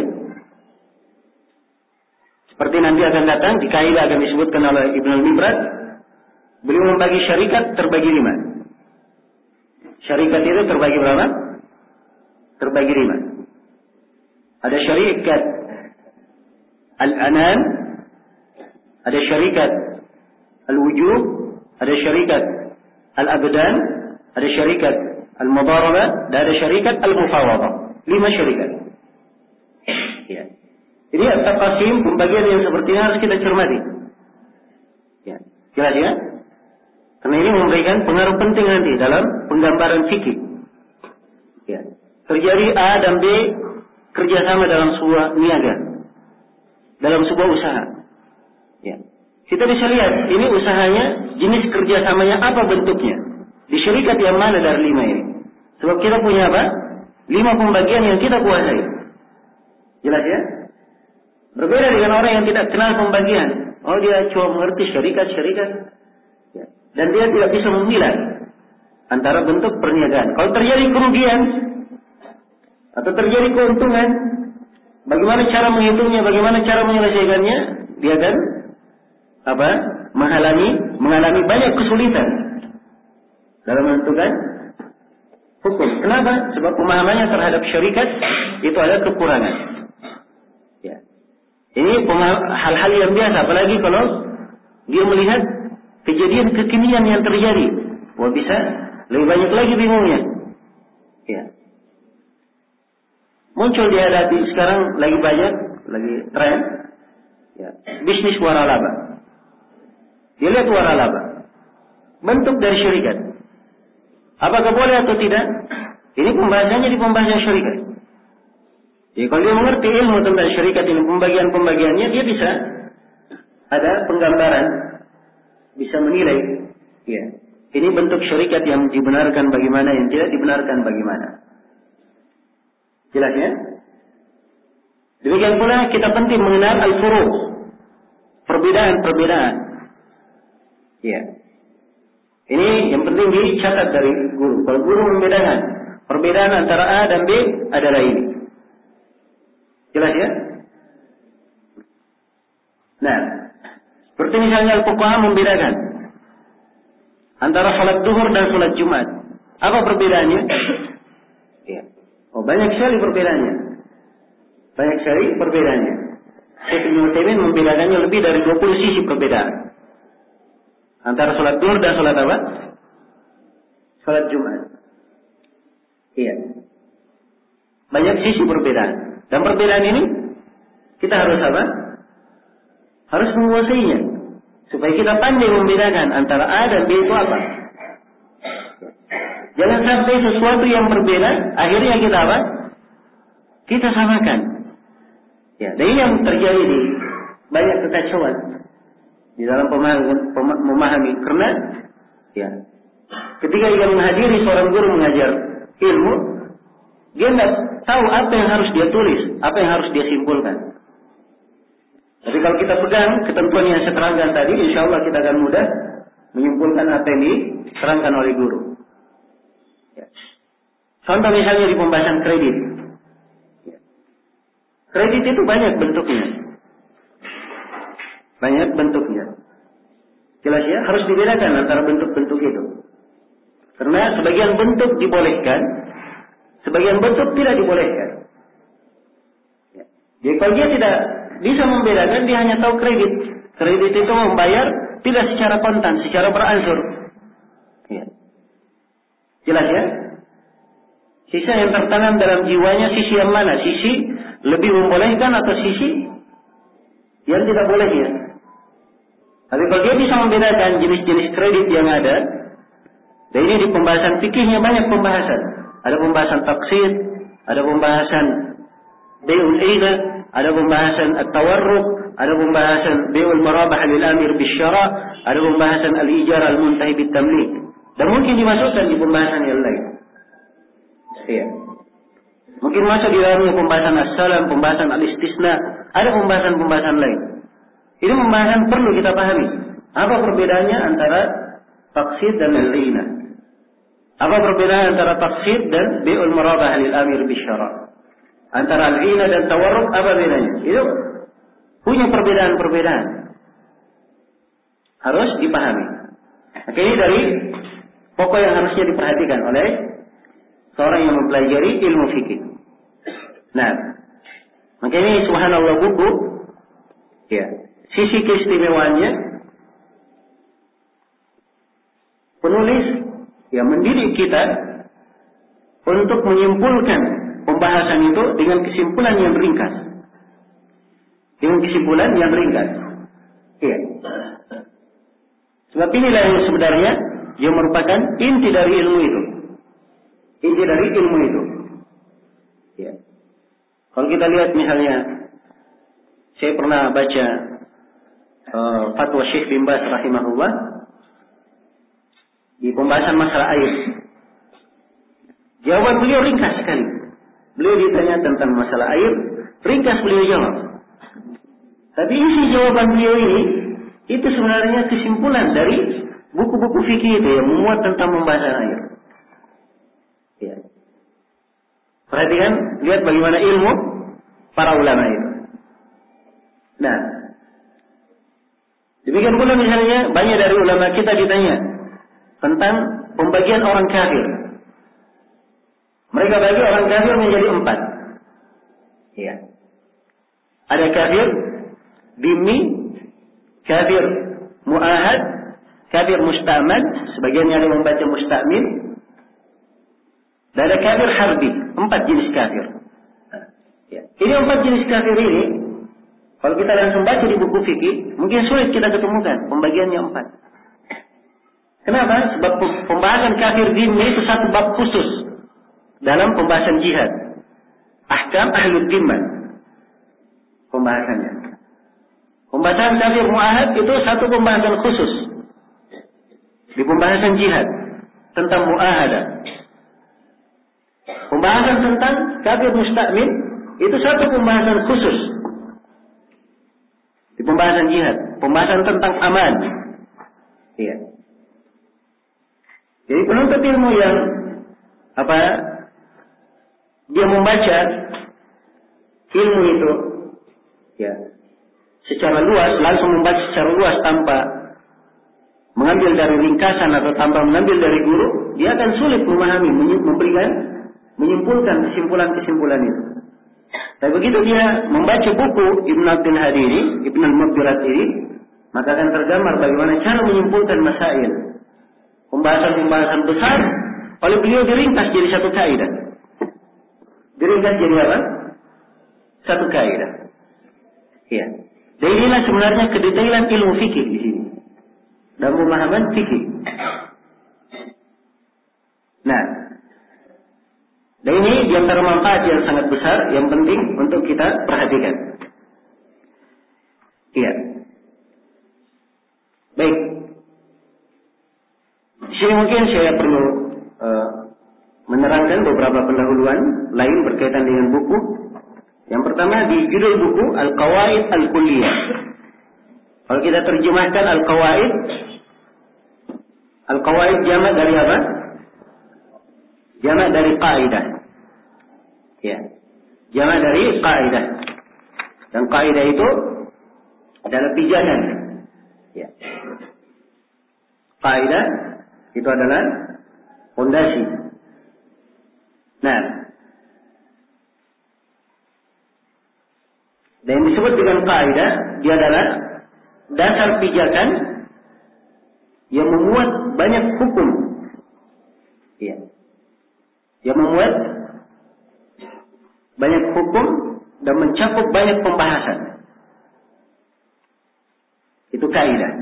Seperti nanti akan datang di kaidah akan disebutkan oleh Ibnu Mibrat, beliau membagi syarikat terbagi lima. Syarikat itu terbagi berapa? Terbagi lima. Ada syarikat al-anan, ada syarikat al-wujub, ada syarikat al-abdan, ada syarikat al-mudarabah, dan ada syarikat al-mufawadah. Lima syarikat. Ya. Jadi at-taqasim, pembagian yang seperti ini harus kita cermati. Ya. Jelas ya? Karena ini memberikan pengaruh penting nanti dalam penggambaran fikih. Ya. Terjadi A dan B kerjasama dalam sebuah niaga, dalam sebuah usaha. Ya. Kita bisa lihat ini usahanya, jenis kerjasamanya apa bentuknya, di syarikat yang mana dari lima ini. Sebab kita punya apa? Lima pembagian yang kita kuasai. Jelas ya? Berbeda dengan orang yang tidak kenal pembagian. Oh, dia cuma mengerti syarikat-syarikat. Ya. Dan dia tidak bisa memilah antara bentuk perniagaan. Kalau terjadi kerugian atau terjadi keuntungan, bagaimana cara menghitungnya, bagaimana cara menyelesaikannya, dia akan apa? Menghalangi, mengalami banyak kesulitan dalam menentukan hukum. Kenapa? Sebab pemahamannya terhadap syarikat itu ada kekurangan. Ya. Ini hal-hal yang biasa, apalagi kalau dia melihat kejadian kekinian yang terjadi. Wah, bisa lebih banyak lagi bingungnya. Ya. Muncul dihadapi sekarang lagi banyak, lagi tren. Ya. Bisnis waralaba. Dia lihat waralaba. Bentuk dari syarikat. Apakah boleh atau tidak? Ini pembahasannya di pembahasan syarikat. Jadi kalau dia mengerti ilmu tentang syarikat ini, pembagian-pembagiannya, dia bisa ada penggambaran, bisa menilai. Ya. Ini bentuk syarikat yang dibenarkan bagaimana, yang tidak dibenarkan bagaimana. Jelas ya? Demikian pula kita penting mengenal al-furu', perbedaan-perbedaan. Ya. Ini yang penting dicatat dari guru. Kalau guru membedakan perbedaan antara A dan B adalah ini. Jelas ya? Nah, seperti misalnya al-fuqaha membedakan antara salat zuhur dan salat Jumat. Apa perbedaannya? Ya. Oh, banyak sekali perbedaannya. Banyak sekali perbedaannya. Syekh Ibnu Utsaimin membedakannya lebih dari dua puluh sisi perbedaan. Antara salat zuhur dan salat apa? Salat Jumat. Iya. Banyak sisi perbedaan. Dan perbedaan ini kita harus apa? Harus menguasainya. Supaya kita pandai membedakan antara A dan B itu apa. Jangan sampai sesuatu yang berbeda, akhirnya kita apa? Kita samakan. Ya, dan ini yang terjadi di banyak kekacauan di dalam pemahami, memahami. Karena ya, ketika dia menghadiri seorang guru mengajar ilmu, dia tidak tahu apa yang harus dia tulis, apa yang harus dia simpulkan. Tapi kalau kita pegang ketentuan yang saya terangkan tadi, insya Allah kita akan mudah menyimpulkan apa yang diterangkan oleh guru. Ya. Contoh misalnya di pembahasan kredit. Ya. Kredit itu banyak bentuknya. Banyak bentuknya. Jelas ya, harus dibedakan antara bentuk-bentuk itu. Karena sebagian bentuk dibolehkan, sebagian bentuk tidak dibolehkan. Ya. Jadi kalau dia tidak bisa membedakan, dia hanya tahu kredit. Kredit itu membayar tidak secara kontan, secara beransur. Ya. Jelas ya? Sisa yang tertanam dalam jiwanya, sisi yang mana? Sisi lebih membolehkan atau sisi yang tidak bolehnya? Tapi kalau dia bisa membedakan jenis-jenis kredit yang ada, dan ini di pembahasan fikihnya banyak pembahasan. Ada pembahasan taqsid, ada pembahasan bai'ul ina, ada pembahasan at-tawarruk, ada pembahasan bai'ul marabah lil amir bisyara, ada pembahasan al-ijar al-muntahi bit-tamlik. Dan mungkin dimasukkan di pembahasan yang lain. Iya. Mungkin masuk di dalamnya pembahasan as-salam, pembahasan al-istisna, ada pembahasan-pembahasan lain. Ini pembahasan perlu kita pahami. Apa perbedaannya antara taqsid dan al-ina? Apa perbedaan antara taqsid dan bai'ul marabah lil amir bisyara? Antara al-ina dan tawarruk apa bedanya? Itu punya perbedaan-perbedaan. Harus dipahami. Maka ini dari pokok yang harusnya diperhatikan oleh seorang yang mempelajari ilmu fikih. Nah, maka ini subhanallah buku, ya, sisi keistimewaannya penulis yang mendidik kita untuk menyimpulkan pembahasan itu dengan kesimpulan yang ringkas. Dengan kesimpulan yang ringkas. Iya. Sebab inilah yang sebenarnya yang merupakan inti dari ilmu itu. Inti dari ilmu itu. Ya. Kalau kita lihat misalnya, saya pernah baca uh, fatwa Syekh bin Baz rahimahullah di pembahasan masalah air. Jawaban beliau ringkas sekali. Beliau ditanya tentang masalah air, ringkas beliau jawab. Tapi isi jawaban beliau ini itu sebenarnya kesimpulan dari buku-buku fikih itu yang memuat tentang pembahasan air. Ya. Perhatikan, lihat bagaimana ilmu para ulama itu. Nah, demikian pula misalnya banyak dari ulama kita ditanya tentang pembagian orang kafir. Mereka bagi orang kafir menjadi empat. Ya. Ada kafir bimi, kafir mu'ahad, kafir musta'man, sebagian ada yang membaca musta'min, dan ada kafir harbi, empat jenis kafir. Ya. Ini empat jenis kafir ini, kalau kita langsung baca di buku fikih, mungkin sulit kita ketemukan pembagiannya empat. Kenapa? Sebab pembahasan kafir dhimmi itu satu bab khusus dalam pembahasan jihad. Ahkam ahlul dhimmah pembahasannya. Pembahasan kafir mu'ahad itu satu pembahasan khusus di pembahasan jihad tentang mu'ahadah. Pembahasan tentang kafir musta'min itu satu pembahasan khusus di pembahasan jihad. Pembahasan tentang aman. Iya. Jadi penuntut ilmu yang apa dia membaca ilmu itu ya secara luas, langsung membaca secara luas tanpa mengambil dari ringkasan atau tanpa mengambil dari guru, dia akan sulit memahami, memberikan, menyimpulkan kesimpulan-kesimpulan itu. Tapi begitu dia membaca buku Ibn Abdul Hadi ini, Ibn al-Mubbirat ini, maka akan tergambar bagaimana cara menyimpulkan masail. Pembahasan-pembahasan besar oleh beliau diringkas jadi satu kaidah. Diringkas jadi apa? Satu kaidah. Ya. Dan inilah sebenarnya kedetailan ilmu fikih di sini. Dan pemahaman fikih. Nah, dan ini di antara manfaat yang sangat besar yang penting untuk kita perhatikan. Iya. Baik. Di sini mungkin saya perlu uh, menerangkan beberapa pendahuluan lain berkaitan dengan buku. Yang pertama di judul buku Al-Qawaid Al-Kulliyah. Kalau kita terjemahkan Al-Qawaid, Al-Qawaid jamak dari apa? Jamak dari qaidah. Ya. Jamak dari qaidah. Dan qaidah itu adalah pijakan. Ya. Qaidah itu adalah fondasi. Nah, dan yang disebut dengan kaidah, dia adalah dasar pijakan yang memuat banyak hukum. Iya. Yang memuat banyak hukum dan mencakup banyak pembahasan. Itu kaidah.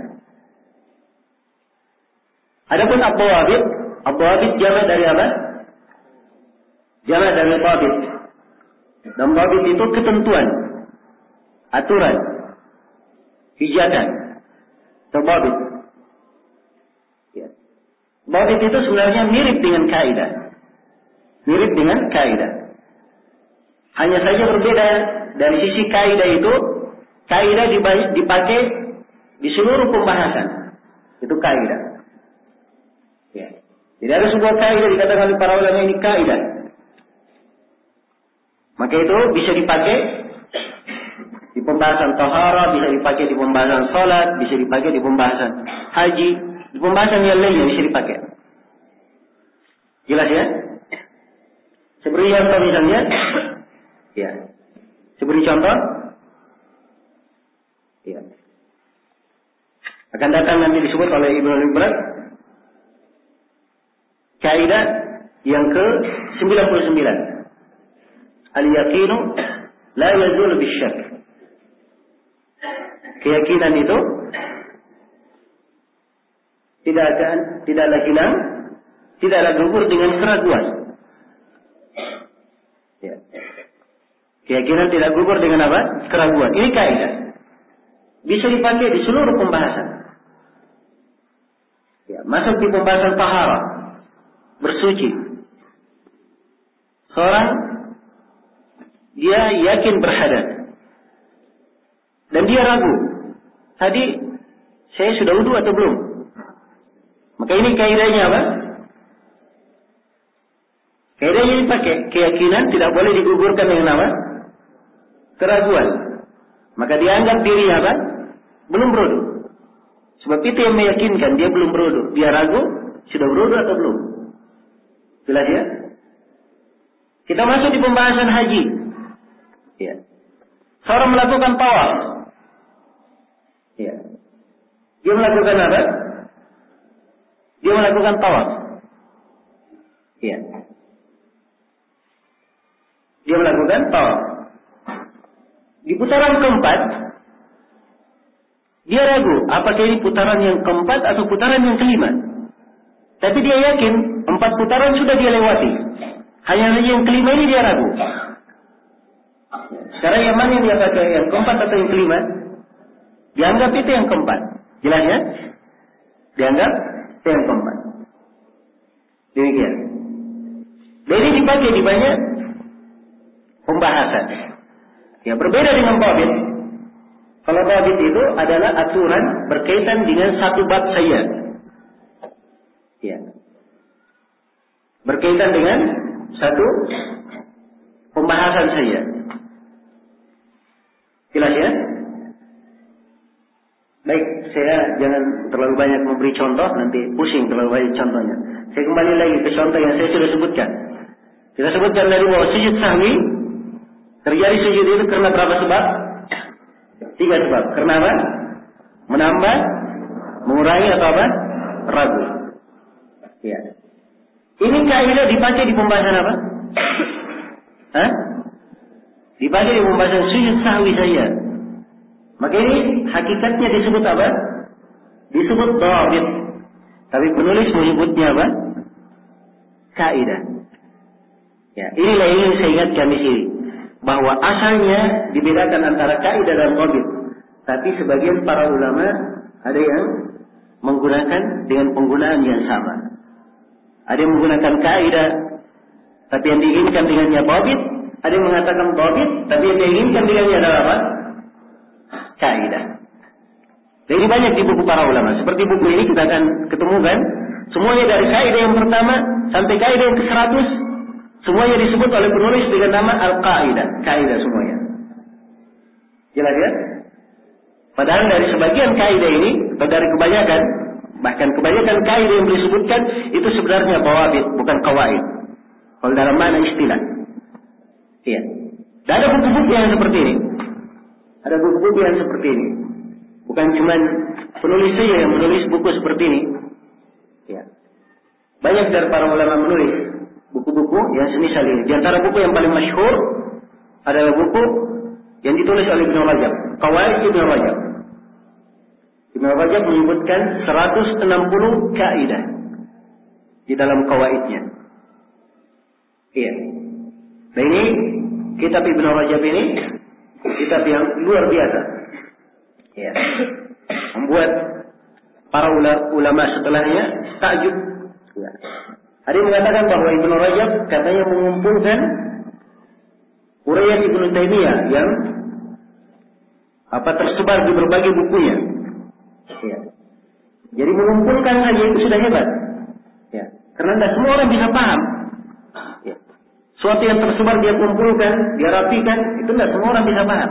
Adapun ad-dawabit, ad-dawabit jamak dari apa? Jamak dari dhabit. Dan dhabit itu ketentuan, aturan, pijakan, dhabit. Ya. Dhabit itu sebenarnya mirip dengan kaidah. Mirip dengan kaidah. Hanya saja berbeda dari sisi kaidah itu, kaidah dipakai di seluruh pembahasan. Itu kaidah. Ya. Jadi ada sebuah kaidah dikatakan oleh para ulama ini kaidah. Maka itu bisa dipakai di pembahasan tahara, bisa dipakai di pembahasan salat, bisa dipakai di pembahasan haji, di pembahasan yang lainnya bisa dipakai. Jelas ya? Seperti contoh misalnya, ya. Seperti contoh, ya. Akan datang nanti disebut oleh Ibnu al-Mubbirat kaidah yang ke sembilan puluh sembilan. Al-yaqinu la yazul bisyak. Keyakinan itu tidak akan tidaklah hilang, tidaklah gugur dengan keraguan. Ya. Keyakinan tidak gugur dengan apa? Keraguan. Ini kaidah. Bisa dipakai di seluruh pembahasan. Ya, masuk di pembahasan taharah, bersuci. Seorang dia yakin berhadas dan dia ragu. Tadi saya sudah wudu atau belum? Maka ini kaidahnya apa? Kaidahnya dipakai. Keyakinan tidak boleh digugurkan dengan apa? Keraguan. Maka dianggap diri apa? Belum berwudu. Sebab itu yang meyakinkan dia belum berwudu. Dia ragu, sudah berwudu atau belum? Jelas ya? Kita masuk di pembahasan haji. Ya. Seorang melakukan tawaf. Ya. Dia melakukan apa? dia melakukan tawaf. Iya. Dia melakukan tawaf. Di putaran keempat, dia ragu apakah ini putaran yang keempat atau putaran yang kelima. Tapi dia yakin empat putaran sudah dia lewati. Hanya saja yang kelima ini dia ragu. Sekarang yang mana yang dia pakai, yang keempat atau yang kelima? Dianggap itu yang keempat. Jelas ya? Dianggap itu yang keempat. Demikian. Dan ini dipakai di banyak pembahasan. Ya, berbeda dengan tawhid. Kalau tawhid itu adalah aturan berkaitan dengan satu bab saja. Ya. Berkaitan dengan satu pembahasan saja. Jelas ya? Baik, saya jangan terlalu banyak memberi contoh, nanti pusing terlalu banyak contohnya. Saya kembali lagi ke contoh yang saya sudah sebutkan. Kita sebutkan dari bahwa sujud sahwi terjadi sujud itu karena berapa sebab? Tiga sebab. Karena apa? Menambah, mengurangi atau apa? Ragu. Ya. Ini kaidah dipakai di pembahasan apa? Hah? Dipakai di pembahasan sujud sahwi saja. Maka ini hakikatnya disebut apa? Disebut dhabit. Tapi penulis menyebutnya apa? Kaidah. Ya, inilah yang ingin saya ingatkan di sini, bahwa asalnya dibedakan antara kaidah dan dhabit. Tapi sebagian para ulama ada yang menggunakan dengan penggunaan yang sama. Ada yang menggunakan kaidah, tapi yang diinginkan dengannya dhabit. Ada yang mengatakan dhabit, tapi yang diinginkan dengannya adalah apa? Kaidah. Jadi banyak di buku para ulama. Seperti buku ini kita akan ketemukan semuanya dari kaidah yang pertama sampai kaidah yang ke seratus, semuanya disebut oleh penulis dengan nama al-qaidah, kaidah semuanya. Jelas ya? Padahal dari sebagian kaidah ini, atau dari kebanyakan, bahkan kebanyakan kaidah yang disebutkan itu sebenarnya bawabit, bukan qawaid. Kalau dalam mana istilah. Iya. Dan ada buku-buku yang seperti ini. Ada buku-buku yang seperti ini. Bukan cuma penulis saja yang menulis buku seperti ini. Ya. Banyak dari para ulama menulis buku-buku yang semisal ini. Di antara buku yang paling masyhur adalah buku yang ditulis oleh Ibnu Rajab, Qawaid Ibnu Rajab. Ibnu Rajab menyebutkan seratus enam puluh kaidah di dalam qawaidnya. Iya. Nah ini kitab Ibnu Rajab ini kitab yang luar biasa. Ya. Membuat para ulama setelahnya takjub. Ya. Ada yang mengatakan bahwa Ibnu Rajab katanya mengumpulkan uraian Ibnu Taimiyah yang apa tersebar di berbagai bukunya. Ya. Jadi mengumpulkan saja itu sudah hebat. Ya. Karena tidak semua orang bisa paham. Ya. Suatu yang tersebar dia kumpulkan, dia rapikan, itu tidak semua orang bisa paham.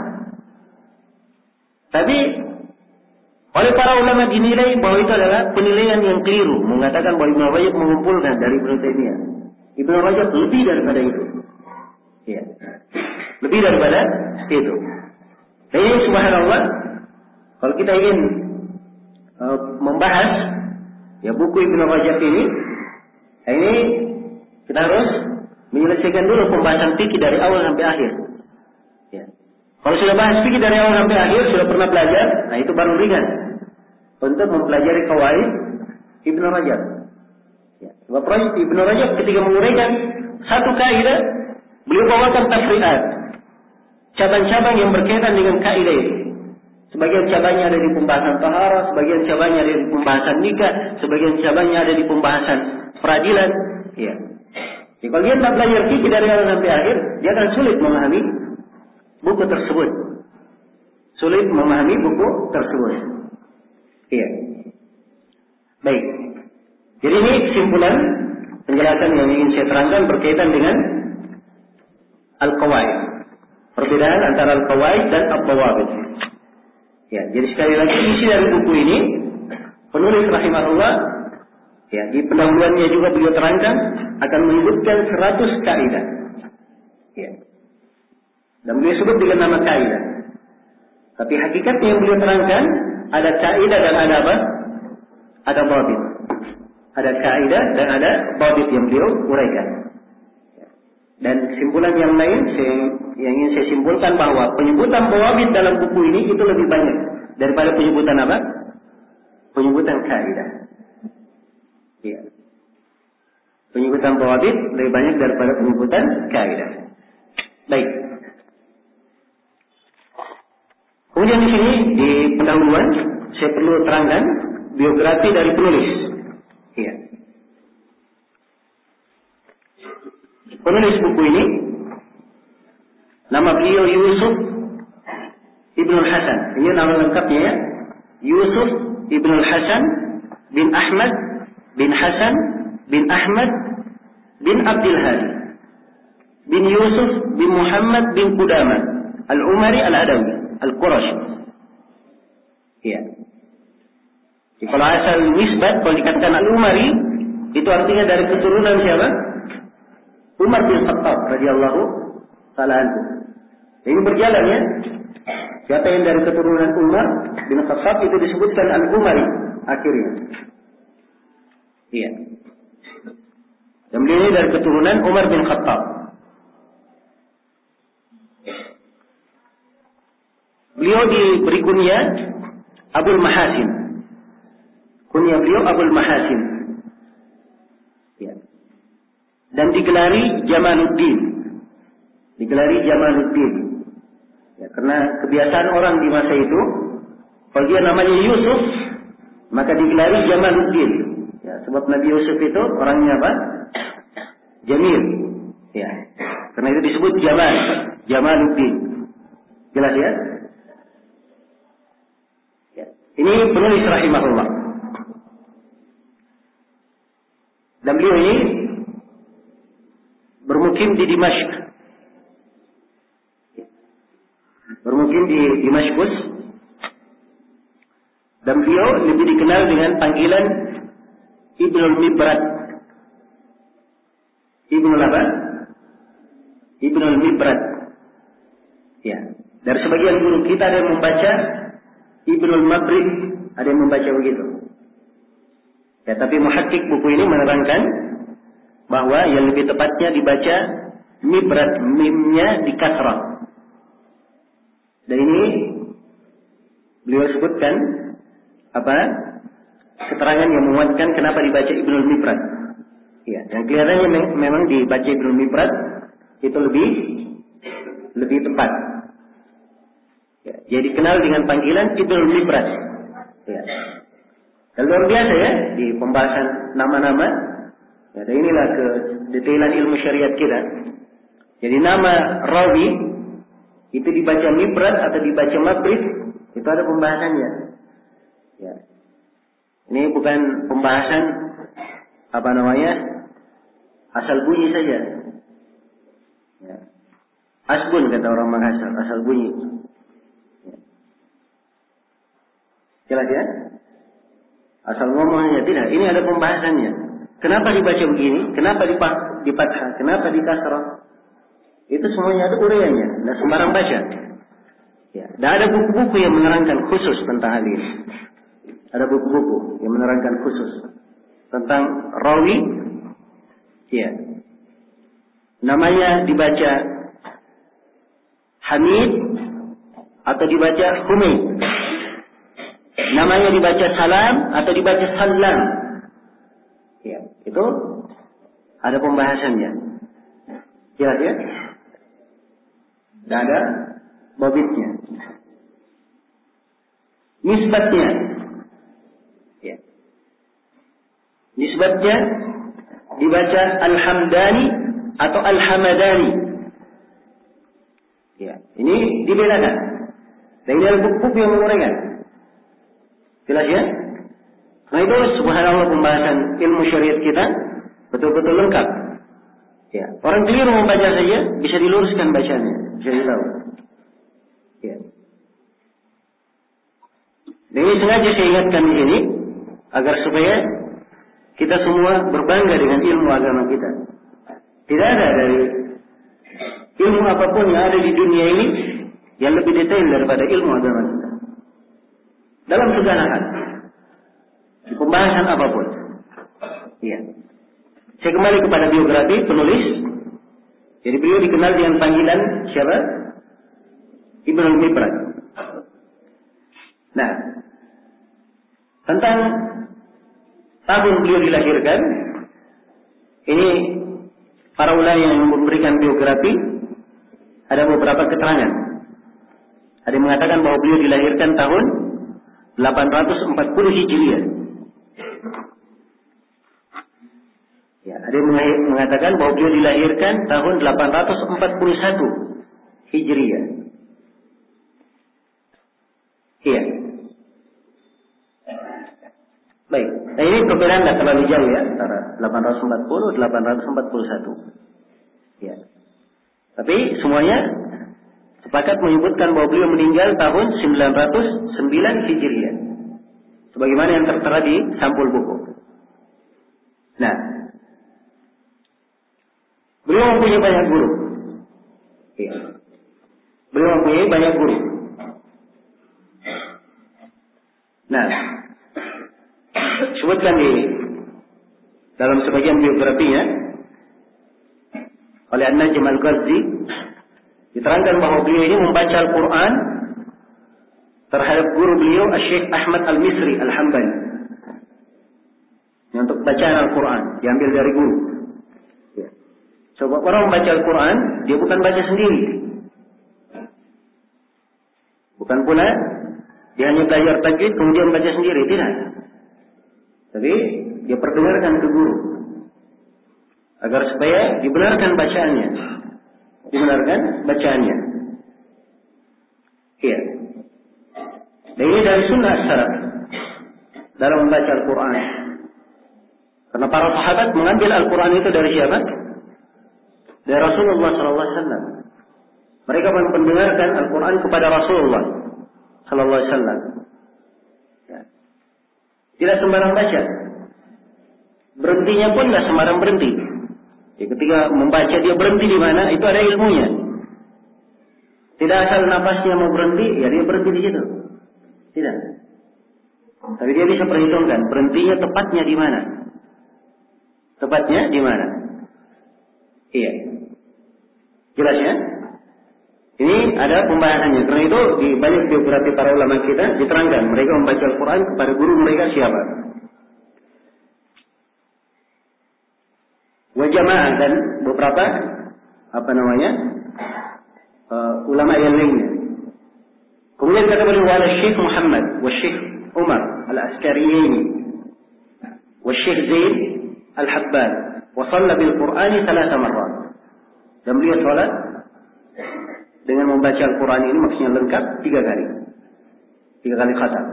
Tapi oleh para ulama dinilai bahwa itu adalah penilaian yang keliru, mengatakan bahwa Ibnu Rajab mengumpulkan dari Ibnu Taimiyah. Ibnu Rajab lebih daripada itu. Ya. Lebih daripada itu. Jadi subhanallah, kalau kita ingin uh, membahas ya buku Ibnu Rajab ini, ini kita harus menyelesaikan dulu pembahasan fikih dari awal sampai akhir. Ya. Kalau sudah bahas fikih dari awal sampai akhir, sudah pernah belajar, nah itu baru ringan untuk mempelajari qawaid Ibnu Rajab. Ya. Sebab Ibnu Rajab ketika menguraikan satu kaidah, beliau bawakan tafri'at, cabang-cabang yang berkaitan dengan kaidah itu. Sebagian cabangnya ada di pembahasan taharah, sebagian cabangnya ada di pembahasan nikah, sebagian cabangnya ada di pembahasan peradilan. Ya. Jadi kalau dia tak belajar fikih dari awal sampai akhir, dia akan sulit memahami buku tersebut. Sulit memahami buku tersebut. Iya. Baik. Jadi ini kesimpulan penjelasan yang ingin saya terangkan berkaitan dengan al-qawaid. Perbedaan antara al-qawaid dan al-dawabit. Ya, jadi sekali lagi isi dari buku ini penulis rahimahullah ya, di pendahuluannya juga beliau terangkan akan menyebutkan seratus kaidah. Ya. Dan beliau sebut dengan nama kaidah. Tapi hakikatnya yang beliau terangkan ada kaidah dan ada apa? Ada dhabit. ada kaidah dan ada dhabit yang beliau uraikan. Dan kesimpulan yang lain saya, yang ingin saya simpulkan bahwa penyebutan dhabit dalam buku ini itu lebih banyak daripada penyebutan apa? Penyebutan kaidah. Ya. Penyebutan dhabit lebih banyak daripada penyebutan kaidah. Baik. Kemudian di sini di pendahuluan saya perlu terangkan biografi dari penulis. Iya. Penulis buku ini nama beliau Yusuf Ibn Hasan. Ini nama lengkapnya ya. Yusuf Ibn Hasan bin Ahmad bin Hasan bin Ahmad bin Abdul Hadi bin Yusuf bin Muhammad bin Qudamah Al-Umari Al-Adawi Al-Qurashi. Iya. Kalau asal nisbat, kalau dikatakan Al-Umari, itu artinya dari keturunan siapa? Umar bin Khattab radhiyallahu ta'ala anhu. Ini berjalan ya. Siapa yang dari keturunan Umar bin Khattab itu disebutkan Al-Umari akhirnya. Iya. Dan beliau ini dari keturunan Umar bin Khattab. Beliau diberi kunyah Abul Mahasin. Kunyah beliau Abul Mahasin. Ya. Dan digelari Jamaluddin. Digelari Jamaluddin. Ya, karena kebiasaan orang di masa itu, kalau dia namanya Yusuf, maka digelari Jamaluddin. Ya, sebab Nabi Yusuf itu orangnya apa? Jamil. Ya. Karena itu disebut Jamal, Jamaluddin. Jelas ya? Ya. Ini penulis rahimahullah. Dan beliau ini bermukim di Dimashq. Bermukim di Dimashkus. Dan beliau lebih dikenal dengan panggilan Ibnul Mibrat. Ibnul apa? Ibnul Mibrat. Ya. Dari sebagian guru kita ada yang membaca Ibnul Mabrid, ada yang membaca begitu. Ya, tapi muhakkik buku ini menerangkan bahwa yang lebih tepatnya dibaca Mibrat, mimnya di kasrah. Dan ini beliau sebutkan apa? Keterangan yang menguatkan kenapa dibaca Ibnul Mibrat. Ya, yang kelihatannya me memang dibaca Ibnul Mibrat itu lebih lebih tepat. Ya, jadi dikenal dengan panggilan Ibnul Mibrat. Ya. Dan luar biasa ya di pembahasan nama-nama. Ya, dan inilah kedetailan ilmu syariat kita. Jadi nama rawi itu dibaca Mibrat atau dibaca Mabrid itu ada pembahasannya. Ya. Ini bukan pembahasan apa namanya asal bunyi saja. Ya. Asbun kata orang Makassar, asal bunyi. Ya. Jelas ya? Asal ngomongnya tidak. Ini ada pembahasannya. Kenapa dibaca begini? Kenapa di fathah? Kenapa di kasrah? Itu semuanya ada uraiannya. Tidak sembarang baca. Ya. Dan ada buku-buku yang menerangkan khusus tentang hal ini. Ada buku-buku yang menerangkan khusus tentang rawi. Ya. Namanya dibaca Hamid atau dibaca Humaid. Namanya dibaca Salam atau dibaca Salam. Ya, itu ada pembahasannya. Jelas ya? Dan ada babitnya. Nisbatnya. Ya. Nisbatnya dibaca Al-Hamdani atau Al-Hamadani. Ya, ini dibedakan. Dan ini adalah buku yang menguraikan. Jelas ya? Nah itu subhanallah pembahasan ilmu syariat kita betul-betul lengkap. Ya, orang keliru membaca saja bisa diluruskan bacanya, bisa ditahu. Ya. Dan ini sengaja saya ingatkan di sini agar supaya kita semua berbangga dengan ilmu agama kita. Tidak ada dari ilmu apapun yang ada di dunia ini yang lebih detail daripada ilmu agama kita. Dalam segala hal, di pembahasan apapun. Iya. Saya kembali kepada biografi penulis. Jadi beliau dikenal dengan panggilan siapa? Ibnu Mibrad. Nah, tentang tahun beliau dilahirkan, ini para ulama yang memberikan biografi ada beberapa keterangan. Ada yang mengatakan bahwa beliau dilahirkan tahun delapan ratus empat puluh Hijriah. Ya, ada yang mengatakan bahwa beliau dilahirkan tahun delapan ratus empat puluh satu Hijriah. Iya. Baik. Nah, ini perbedaan tidak terlalu jauh ya antara delapan ratus empat puluh dan delapan ratus empat puluh satu. Ya. Tapi semuanya sepakat menyebutkan bahwa beliau meninggal tahun sembilan ratus sembilan Hijriah. Sebagaimana yang tertera di sampul buku. Nah, beliau mempunyai banyak guru. Ya. Beliau mempunyai banyak guru. Nah, sebutkan di dalam sebagian biografinya oleh An-Najm Al-Ghazzi diterangkan bahwa beliau ini membaca Al-Quran terhadap guru beliau Syekh Ahmad Al-Misri Al-Hambali. Untuk bacaan Al-Quran diambil dari guru. Ya. Coba orang membaca Al-Quran, dia bukan baca sendiri, bukan pula dia hanya belajar tajwid kemudian baca sendiri, tidak. Tapi dia perdengarkan ke guru agar supaya dibenarkan bacaannya, dibenarkan bacaannya. Iya. Dan ini dari sunnah salaf dalam membaca Al-Quran. Karena para sahabat mengambil Al-Quran itu dari siapa? Dari Rasulullah Sallallahu Alaihi Wasallam. Mereka mendengarkan Al-Quran kepada Rasulullah Sallallahu Alaihi Wasallam. Ya. Tidak sembarang baca. Berhentinya pun tidak sembarang berhenti. Ya, ketika membaca dia berhenti di mana? Itu ada ilmunya. Tidak asal napasnya mau berhenti, ya dia berhenti di situ. Tidak. Tapi dia bisa perhitungkan berhentinya tepatnya di mana. Tepatnya di mana? Iya. Jelas ya? Ini ada pembahasannya. Karena itu di banyak biografi para ulama kita diterangkan mereka membaca Al-Quran kepada guru mereka siapa. Wajamaah dan beberapa apa namanya uh, ulama yang lainnya. Kemudian kata beliau wala Syekh Muhammad wa Syekh Umar Al-Askariyaini wa Syekh Zaid Al-Habban wa shalla bil Qur'ani thalatha marrat. Dan beliau salat dengan membaca Al-Quran ini maksudnya lengkap tiga kali. Tiga kali khatam.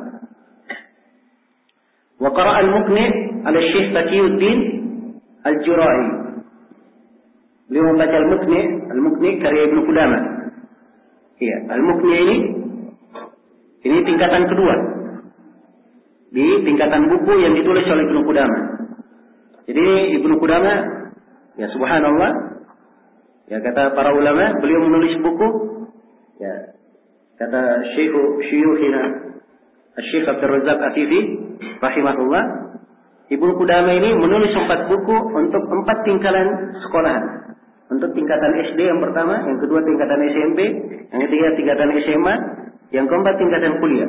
Wa qara'a al-Muqni' ala Syekh Taqiyuddin Al-Jura'i. Beliau membaca Al-Muqni', Al-Muqni' karya Ibnu Qudamah. Iya, Al-Muqni' ini ini tingkatan kedua di tingkatan buku yang ditulis oleh Ibnu Qudamah. Jadi Ibnu Qudamah, ya subhanallah, ya kata para ulama, beliau menulis buku, ya kata Syekh Syuyukhina Syekh Abdul Razzaq Afifi rahimahullah, Ibnu Qudamah ini menulis empat buku untuk empat tingkatan sekolahan. Untuk tingkatan S D yang pertama, yang kedua tingkatan S M P, yang ketiga tingkatan S M A, yang keempat tingkatan kuliah.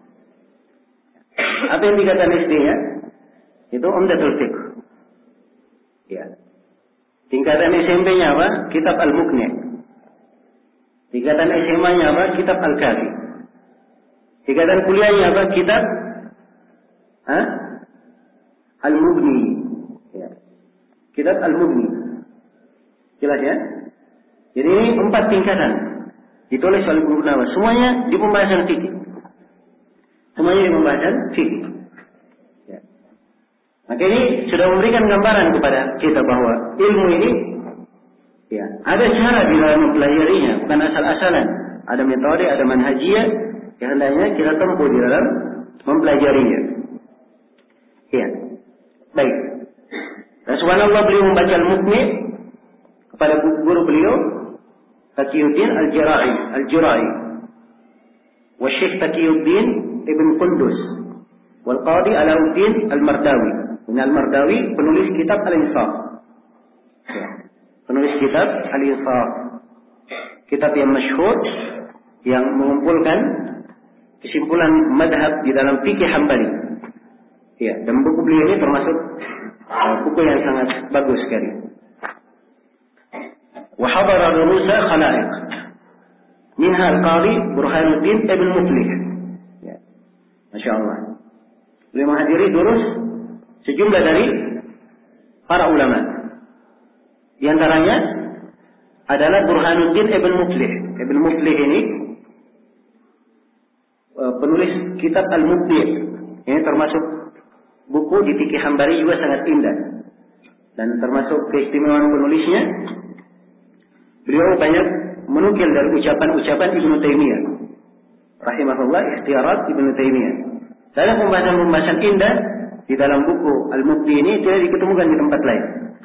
Apa yang tingkatan S D-nya? Itu Umdatul Fiqh. Ya. Tingkatan S M P-nya apa? Kitab Al-Muqni'. Tingkatan S M A-nya apa? Kitab Al-Kafi. Tingkatan kuliahnya apa? Kitab ha? Al-Mughni. Ya. Kitab Al-Mughni. Jelas ya? Jadi ini empat tingkatan ditulis oleh Ibnu Qudamah. Semuanya di pembahasan fikih. Semuanya di pembahasan fikih. Ya. Maka ini sudah memberikan gambaran kepada kita bahwa ilmu ini ya, ada cara di dalam mempelajarinya, bukan asal-asalan. Ada metode, ada manhajiyah yang hendaknya kita tempuh di dalam mempelajarinya. Ya. Baik. Dan subhanallah beliau membaca Al-Muqni' kepada guru beliau Taqiyuddin Al-Jura'i, Al-Jura'i. Wa Syekh Taqiyuddin Ibn Qundus wal Qadi Alauddin Al-Mardawi. Ini Al-Mardawi, penulis kitab Al-Insaf. Ya. Penulis kitab Al-Insaf. Kitab yang masyhur yang mengumpulkan kesimpulan madhab di dalam fikih Hambali. Ya, dan buku beliau ini termasuk uh, buku yang sangat bagus sekali. Wa hadara durusa khalaiq. Minha al-Qadhi Burhanuddin Ibn Muflih. Ya. Masya Allah. Beliau menghadiri durus sejumlah dari para ulama. Di antaranya adalah Burhanuddin Ibn Muflih. Ibn Muflih ini uh, penulis kitab Al-Mubdi'. Ini termasuk buku di fikih Hambali juga sangat indah. Dan termasuk keistimewaan penulisnya, beliau banyak menukil dari ucapan-ucapan Ibnu Taimiyah rahimahullah, ikhtiarat Ibnu Taimiyah. Ada pembahasan-pembahasan indah di dalam buku Al-Mubdi ini tidak diketemukan di tempat lain.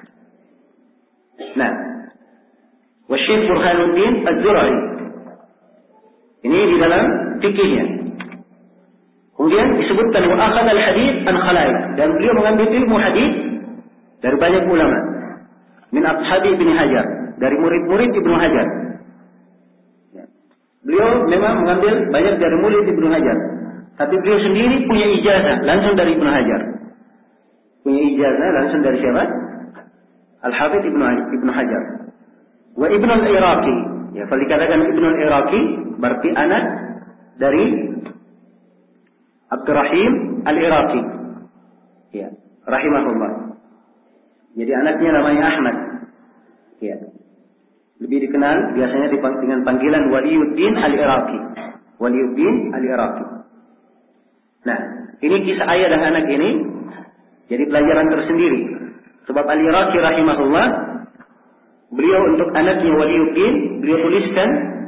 Nah, wa Syekh Burhanuddin Az-Zura'i. Ini di dalam fikihnya. Kemudian disebutkan wa akhadha al-hadits an khalaiq, dan beliau mengambil ilmu hadis dari banyak ulama. Min ashabi Ibnu Hajar, dari murid-murid Ibnu Hajar. Beliau memang mengambil banyak dari murid Ibnu Hajar, tapi beliau sendiri punya ijazah langsung dari Ibnu Hajar. Punya ijazah langsung dari siapa? Al-Hafidz Ibnu Ibnu Hajar. Wa Ibnu al-Iraqi. Ya, kalau dikatakan Ibnu al-Iraqi berarti anak dari Abdurrahim al-Iraqi. Ya, rahimahullah. Jadi anaknya namanya Ahmad. Ya. Lebih dikenal biasanya dengan panggilan Waliuddin al-Iraqi. Waliuddin al-Iraqi. Nah, ini kisah ayah dan anak ini jadi pelajaran tersendiri. Sebab al-Iraqi rahimahullah, beliau untuk anaknya Waliuddin, beliau tuliskan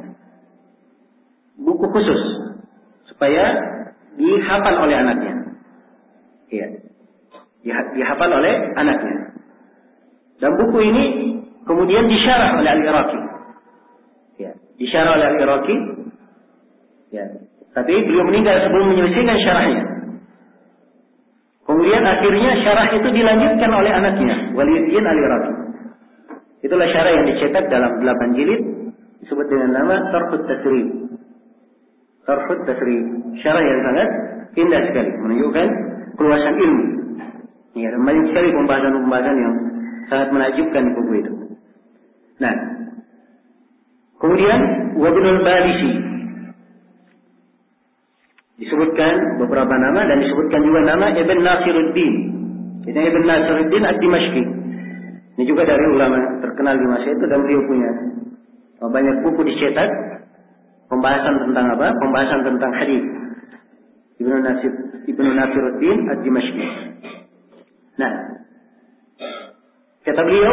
buku khusus supaya dihafal oleh anaknya. Iya. Dihafal oleh anaknya. Dan buku ini kemudian disyarah oleh Al-Iraqi. Ya, disyarah oleh Al-Iraqi. Ya. Tapi beliau meninggal sebelum menyelesaikan syarahnya. Kemudian akhirnya syarah itu dilanjutkan oleh anaknya, Waliuddin Al-Iraqi. Itulah syarah yang dicetak dalam delapan jilid, disebut dengan nama Tarhut Tasrif. Tarhut Tasrif. Syarah yang sangat indah sekali, menunjukkan keluasan ilmu. Ya, dan banyak sekali pembahasan-pembahasan yang sangat menakjubkan di buku itu. Nah, kemudian Wabnul Balisi disebutkan beberapa nama dan disebutkan juga nama Ibn Nasiruddin. Ini Ibn Nasiruddin Ad-Dimashqi. Ini juga dari ulama terkenal di masa itu dan beliau punya banyak buku dicetak pembahasan tentang apa? Pembahasan tentang hadis. Ibn Nasir Ibn Nasiruddin Ad-Dimashqi. Nah, kata beliau,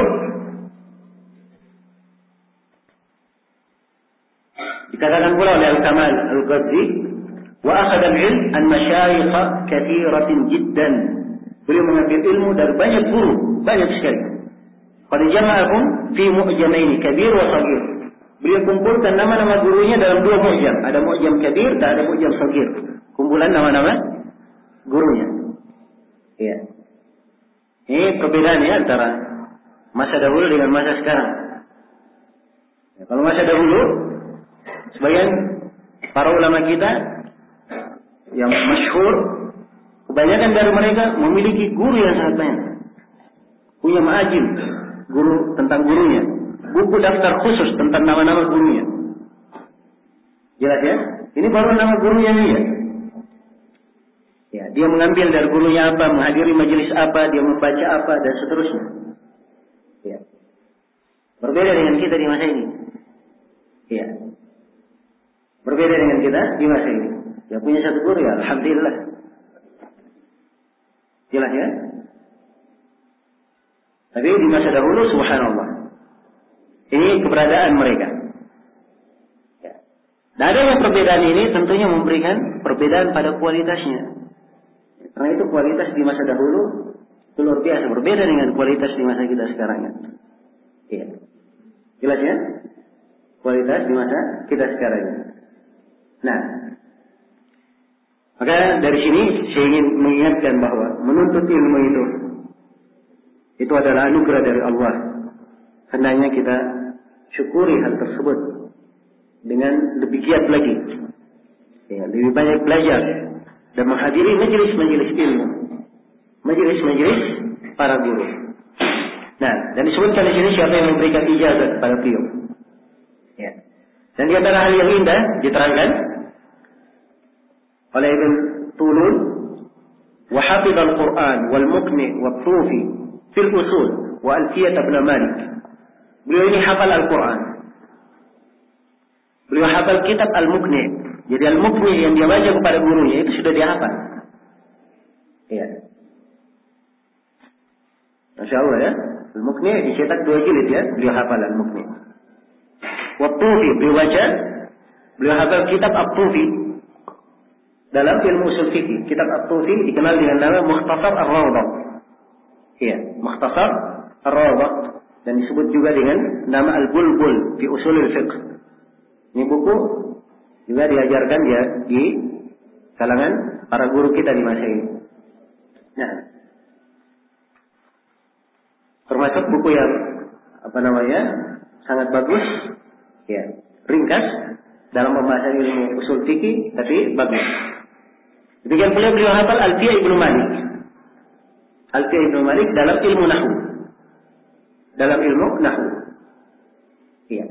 dikatakan pula oleh Al-Kamal Al-Ghazzi, wa akhadha al-ilm an masyayikh katsiratin jiddan. Beliau mengambil ilmu dari banyak guru, banyak sekali. Qad jama'ahum fi mu'jamain kabir wa saghir. Beliau kumpulkan nama-nama gurunya dalam dua mu'jam, ada mu'jam kabir dan ada mu'jam saghir. Kumpulan nama-nama gurunya. Iya. Ini perbedaannya antara masa dahulu dengan masa sekarang. Ya, kalau masa dahulu, sebagian para ulama kita yang masyhur, kebanyakan dari mereka memiliki guru yang sangat banyak. Punya ma'ajim, guru tentang gurunya. Buku daftar khusus tentang nama-nama gurunya. Jelas ya? Ini baru nama gurunya dia. Ya, dia mengambil dari gurunya apa, menghadiri majelis apa, dia membaca apa, dan seterusnya. Ya. Berbeda dengan kita di masa ini. Ya. Berbeda dengan kita di masa ini. Ya punya satu guru ya, alhamdulillah. Jelas ya? Tapi di masa dahulu, subhanallah. Ini keberadaan mereka. Ya. Dan adanya perbedaan ini tentunya memberikan perbedaan pada kualitasnya. Karena itu kualitas di masa dahulu itu luar biasa, berbeda dengan kualitas di masa kita sekarang. Ya. Iya. Jelas ya? Kualitas di masa kita sekarang. Nah, maka dari sini saya ingin mengingatkan bahwa menuntut ilmu itu Itu adalah anugerah dari Allah. Hendaknya kita syukuri hal tersebut dengan lebih giat lagi. Ya, lebih banyak belajar dan menghadiri majelis-majelis ilmu, majelis-majelis para guru. Nah, dan disebutkan di sini siapa yang memberikan ijazah kepada beliau. Ya. Dan di antara hal yang indah diterangkan oleh Ibn Tulun, wa hafidhal Quran wal muqni wa tufi fil usul wa alfiyat ibn Malik. Beliau ini hafal Al-Quran. Beliau hafal kitab Al-Muqni. Jadi Al-Muqni yang dia baca kepada gurunya itu sudah dia hafal. Iya. Masya Allah ya. Al-Muqni dicetak dua jilid ya. Beliau hafal Al-Muqni. Wat-Tufi beliau baca. Beliau hafal kitab At-Tufi. Dalam ilmu usul fikih, kitab At-Tufi dikenal dengan nama Mukhtasar Ar-Rawdah. Iya, Mukhtasar Ar-Rawdah, dan disebut juga dengan nama Al-Bulbul fi Usulul Fiqh. Ini buku juga diajarkan ya di kalangan para guru kita di masa ini. Nah, termasuk buku yang apa namanya sangat bagus, ya ringkas dalam pembahasan ilmu usul fikih, tapi bagus. Demikian pula beliau hafal Alfiyah Ibnu Malik. Alfiyah Ibnu Malik dalam ilmu nahwu. Dalam ilmu nahwu. Iya.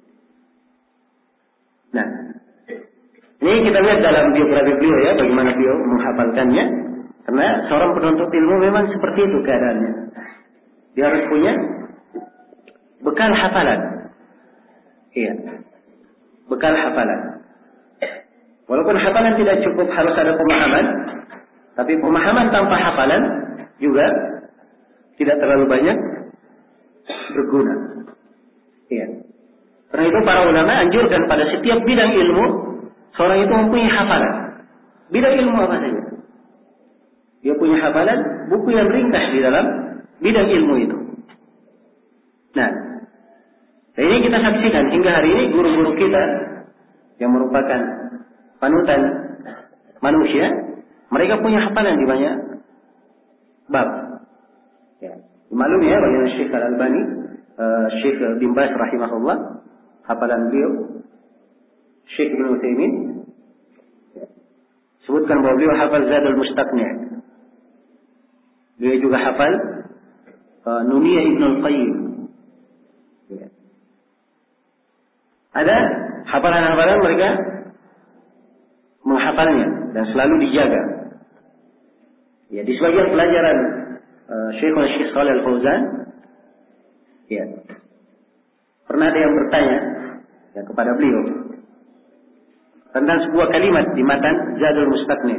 Nah, ini kita lihat dalam biografi beliau ya, bagaimana beliau menghafalkannya. Karena seorang penuntut ilmu memang seperti itu keadaannya. Dia harus punya bekal hafalan. Iya. Bekal hafalan. Walaupun hafalan tidak cukup, harus ada pemahaman. Tapi pemahaman tanpa hafalan juga tidak terlalu banyak berguna. Iya. Karena itu para ulama anjurkan pada setiap bidang ilmu seorang itu mempunyai hafalan. Bidang ilmu apa saja? Dia punya hafalan buku yang ringkas di dalam bidang ilmu itu. Nah, ini kita saksikan hingga hari ini guru-guru kita yang merupakan panutan manusia, mereka punya hafalan di banyak bab. Ya. Maklum ya, bagaimana Syekh Al-Albani, uh, Syekh bin Baz rahimahullah, hafalan beliau, Syekh Ibn Utsaimin, ya. Sebutkan bahwa beliau hafal Zadul Mustaqni'. Beliau juga hafal uh, Nuniyah Ibn Al-Qayyim. Ya. Ada hafalan-hafalan mereka menghafalnya dan selalu dijaga. Ya, di sebagian pelajaran uh, Syekh Syekh Shalih Al-Fauzan, ya, pernah ada yang bertanya ya, kepada beliau tentang sebuah kalimat di matan Zadul Mustaqni'.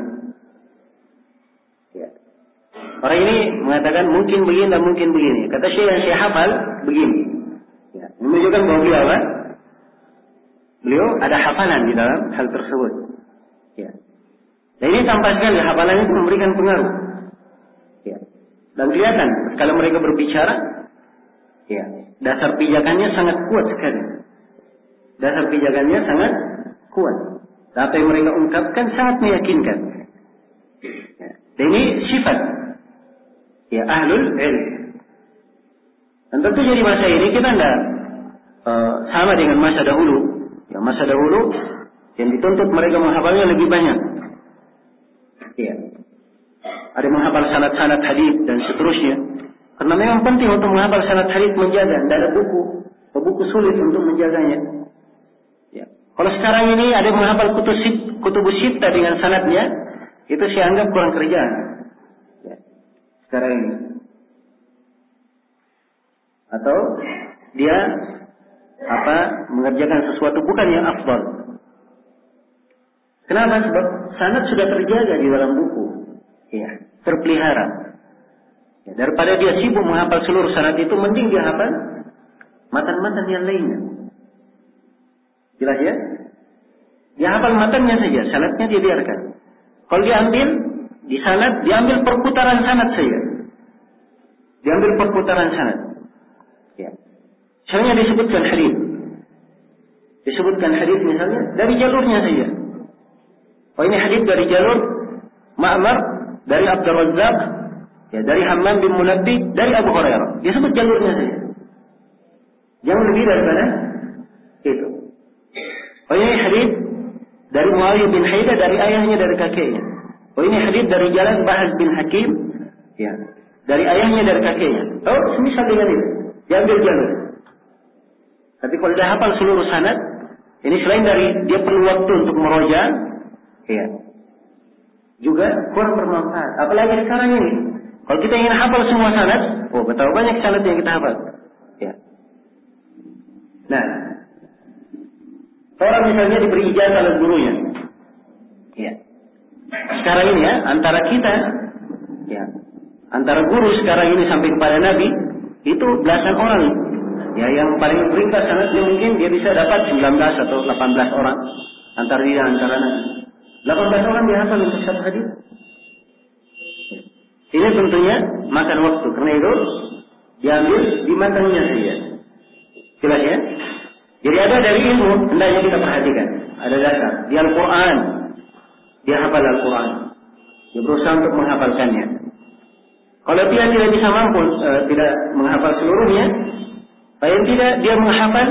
Ya. Orang ini mengatakan mungkin begini dan mungkin begini. Kata Syekh yang saya hafal begini. Ya, menunjukkan bahwa beliau apa? Beliau ada hafalan di dalam hal tersebut. Ya. Dan ini tampak sekali hafalan itu memberikan pengaruh. Ya. Dan kelihatan kalau mereka berbicara, ya, dasar pijakannya sangat kuat sekali. Dasar pijakannya sangat kuat. Apa yang mereka ungkapkan sangat meyakinkan. Ya. Dan ini sifat ya ahlul ilm. Dan tentu jadi masa ini kita tidak uh, sama dengan masa dahulu. Ya, masa dahulu yang dituntut mereka menghafalnya lebih banyak. Ya. Ada menghafal sanad-sanad hadis dan seterusnya. Karena memang penting untuk menghafal sanad hadis menjaga. Tidak ada buku, buku sulit untuk menjaganya. Ya. Kalau sekarang ini ada menghafal kutubus sittah dengan sanadnya, itu saya anggap kurang kerjaan. Ya. Sekarang ini. Atau dia apa mengerjakan sesuatu bukan yang afdal. Kenapa? Sebab sanad sudah terjaga di dalam buku, ya, terpelihara. Ya, daripada dia sibuk menghafal seluruh sanad itu, mending dia hafal matan-matan yang lainnya. Jelas ya? Dia hafal matannya saja, sanadnya dia biarkan. Kalau dia ambil di sanad, dia ambil perputaran sanad saja. Diambil perputaran sanad. Ya. Misalnya disebutkan hadis, disebutkan hadis misalnya dari jalurnya saja. Oh, ini hadis dari jalur Ma'mar dari Abdul Razzaq Ya, dari Hammam bin Munabbih, dari Abu Hurairah. Dia sebut jalurnya saja. Jangan lebih daripada itu. Oh, ini hadis dari Muawiyah bin Haidah, dari ayahnya, dari kakeknya. Oh, ini hadis dari jalan Bahaz bin Hakim, ya, dari ayahnya, dari kakeknya. Oh, semisal dengan itu, diambil jalur. Tapi kalau dia hafal seluruh sanad, ini selain dari dia perlu waktu untuk meroja, ya, juga kurang bermanfaat. Apalagi sekarang ini, kalau kita ingin hafal semua sanad, oh, betapa banyak sanad yang kita hafal. Ya. Nah, orang misalnya diberi ijazah oleh gurunya. Ya. Sekarang ini ya, antara kita, ya, antara guru sekarang ini sampai kepada Nabi, itu belasan orang. Ya, yang paling ringkas sanadnya mungkin dia bisa dapat sembilan belas atau delapan belas orang antara dia antara Nabi. delapan belas orang dihafal untuk satu hadis. Ini tentunya makan waktu, karena itu diambil di matangnya saja. Jelas ya? Jadi ada dari ilmu, hendaknya kita perhatikan. Ada dasar. Di Al-Quran, dia hafal Al-Quran. Dia berusaha untuk menghafalkannya. Kalau dia tidak bisa mampu, uh, tidak menghafal seluruhnya, paling tidak dia menghafal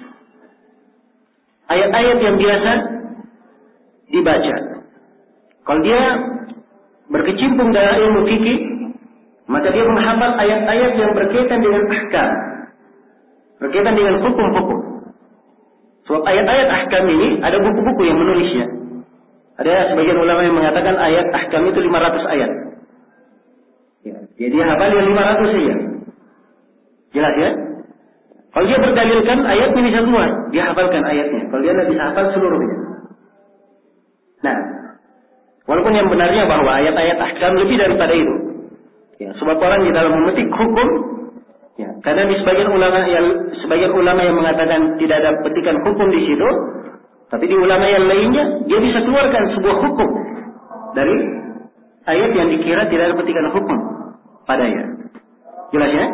ayat-ayat yang biasa dibaca. Kalau dia berkecimpung dalam ilmu fikih, maka dia menghafal ayat-ayat yang berkaitan dengan ahkam, berkaitan dengan hukum-hukum. Sebab ayat-ayat ahkam ini ada buku-buku yang menulisnya. Ada sebagian ulama yang mengatakan ayat ahkam itu lima ratus ayat. Ya, jadi dia hafal yang lima ratus saja. Jelas ya? Kalau dia berdalilkan ayat ini semua, dia hafalkan ayatnya. Kalau dia tidak bisa hafal seluruhnya. Nah, walaupun yang benarnya bahwa ayat-ayat ahkam lebih daripada itu. Ya, sebab orang di dalam memetik hukum, ya, karena di sebagian ulama yang sebagian ulama yang mengatakan tidak ada petikan hukum di situ, tapi di ulama yang lainnya dia bisa keluarkan sebuah hukum dari ayat yang dikira tidak ada petikan hukum padanya. Jelas ya?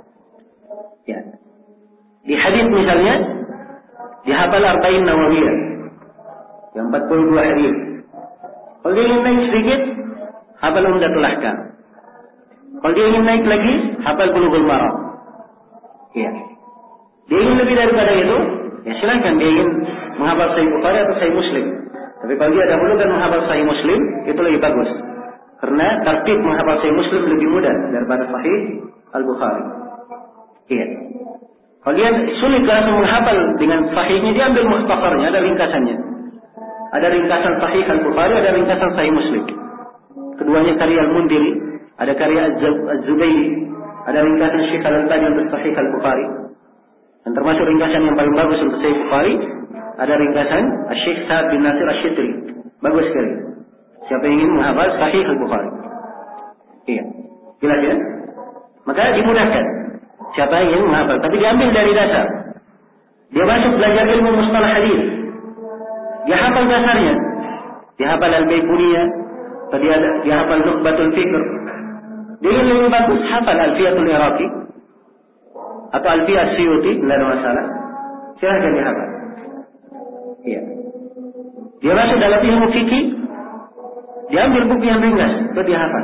Ya. Di hadis misalnya dihafal Arba'in Nawawiyah, yang empat puluh dua hadis. Kalau dia ingin naik sedikit, hafal Umdatul Ahkam. Kalau dia ingin naik lagi, hafal Bulughul Maram. Ya. Dia ingin lebih daripada itu, ya silakan dia ingin menghafal Sahih Bukhari atau Sahih Muslim. Tapi kalau dia dahulukan menghafal Sahih Muslim, itu lebih bagus. Karena tertib menghafal Sahih Muslim lebih mudah daripada Sahih Al-Bukhari. Iya. Kalau dia sulit langsung menghafal dengan Sahihnya, dia ambil mukhtasarnya, ada ringkasannya. Ada ringkasan Sahih Al-Bukhari, ada ringkasan Sahih Muslim. Keduanya karya Al-Mundiri, ada karya Az-Zubayri, ada ringkasan Syekh Al-Albani untuk Sahih Al-Bukhari. Dan termasuk ringkasan yang paling bagus untuk Sahih Bukhari, ada ringkasan Syekh Sa'ad bin Nasir Asy-Syitri. Bagus sekali. Siapa yang ingin menghafal Sahih Al-Bukhari? Iya. Jelas ya? Maka dimudahkan. Siapa yang ingin menghafal, tapi diambil dari dasar. Dia masuk belajar ilmu mustalah hadis. Dia hafal dasarnya. Dia hafal Al-Baiquniyah, atau dia, dia hafal Nukhbatul Fikr. Dia yang lebih bagus hafal Alfiyatul Iraqi atau Alfiyah Suyuti, tidak ada masalah. Silahkan dia hafal. Iya. Dia masuk dalam ilmu fikih, dia ambil buku yang ringkas, itu dia hafal.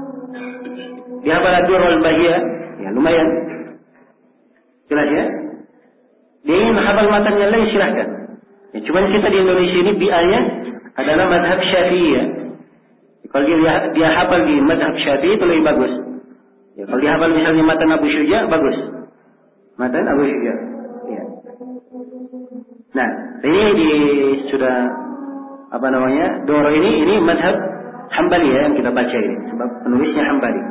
Dia hafal Ad-Durrul Bahiyah, ya lumayan. Jelas ya? Dia ingin menghafal matan yang lain, silahkan. Ya, cuman kita di Indonesia ini biayanya adalah mazhab Syafi'iyah. Kalau dia, dia hafal di mazhab Syafi'i itu lebih bagus. Ya, kalau dia hafal misalnya matan Abu Syuja, bagus. Matan Abu Syuja. Ya. Nah, ini di sudah apa namanya? Doro ini ini mazhab Hambali ya yang kita baca ini, sebab penulisnya Hambali.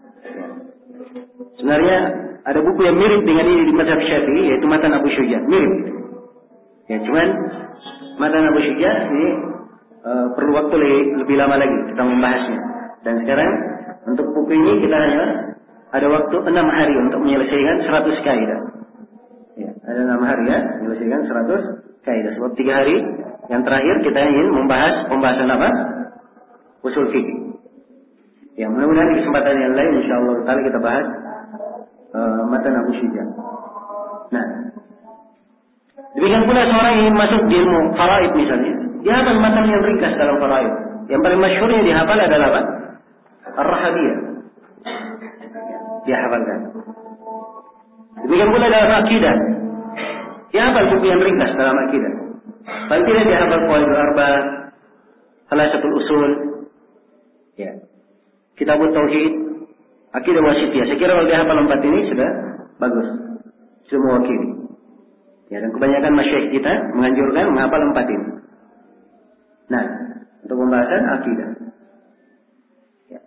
Sebenarnya ada buku yang mirip dengan ini di mazhab Syafi'i, yaitu matan Abu Syuja, mirip. Ya, cuman matan Abu Syuja ini uh, perlu waktu lebih, lebih lama lagi kita membahasnya. Dan sekarang untuk buku ini kita hanya ada waktu enam hari untuk menyelesaikan seratus kaidah. Ya, ada enam hari ya menyelesaikan seratus kaidah. Sebab tiga hari yang terakhir kita ingin membahas pembahasan apa? Usul fikih. Ya, mudah-mudahan di kesempatan yang lain insyaallah taala kita bahas uh, matan Abu Syuja. Nah, demikian pula seorang yang ingin masuk di ilmu faraid misalnya, dia hafal matan yang ringkas dalam faraid. Yang paling masyhurnya dihafal adalah apa? Ar-Rahabiyah. dia hafalkan. Demikian pula dalam akidah. Dia hafal buku yang ringkas dalam akidah. Paling tidak dia hafal Qawaidul Arba'ah, Thalatsatul Usul, ya, Kitabut Tauhid, Akidah Wasithiyah. Saya kira kalau dia hafal empat ini sudah bagus, sudah mewakili. Ya, dan kebanyakan masyayikh kita menganjurkan menghafal empat ini. Nah, untuk pembahasan akidah. Ya.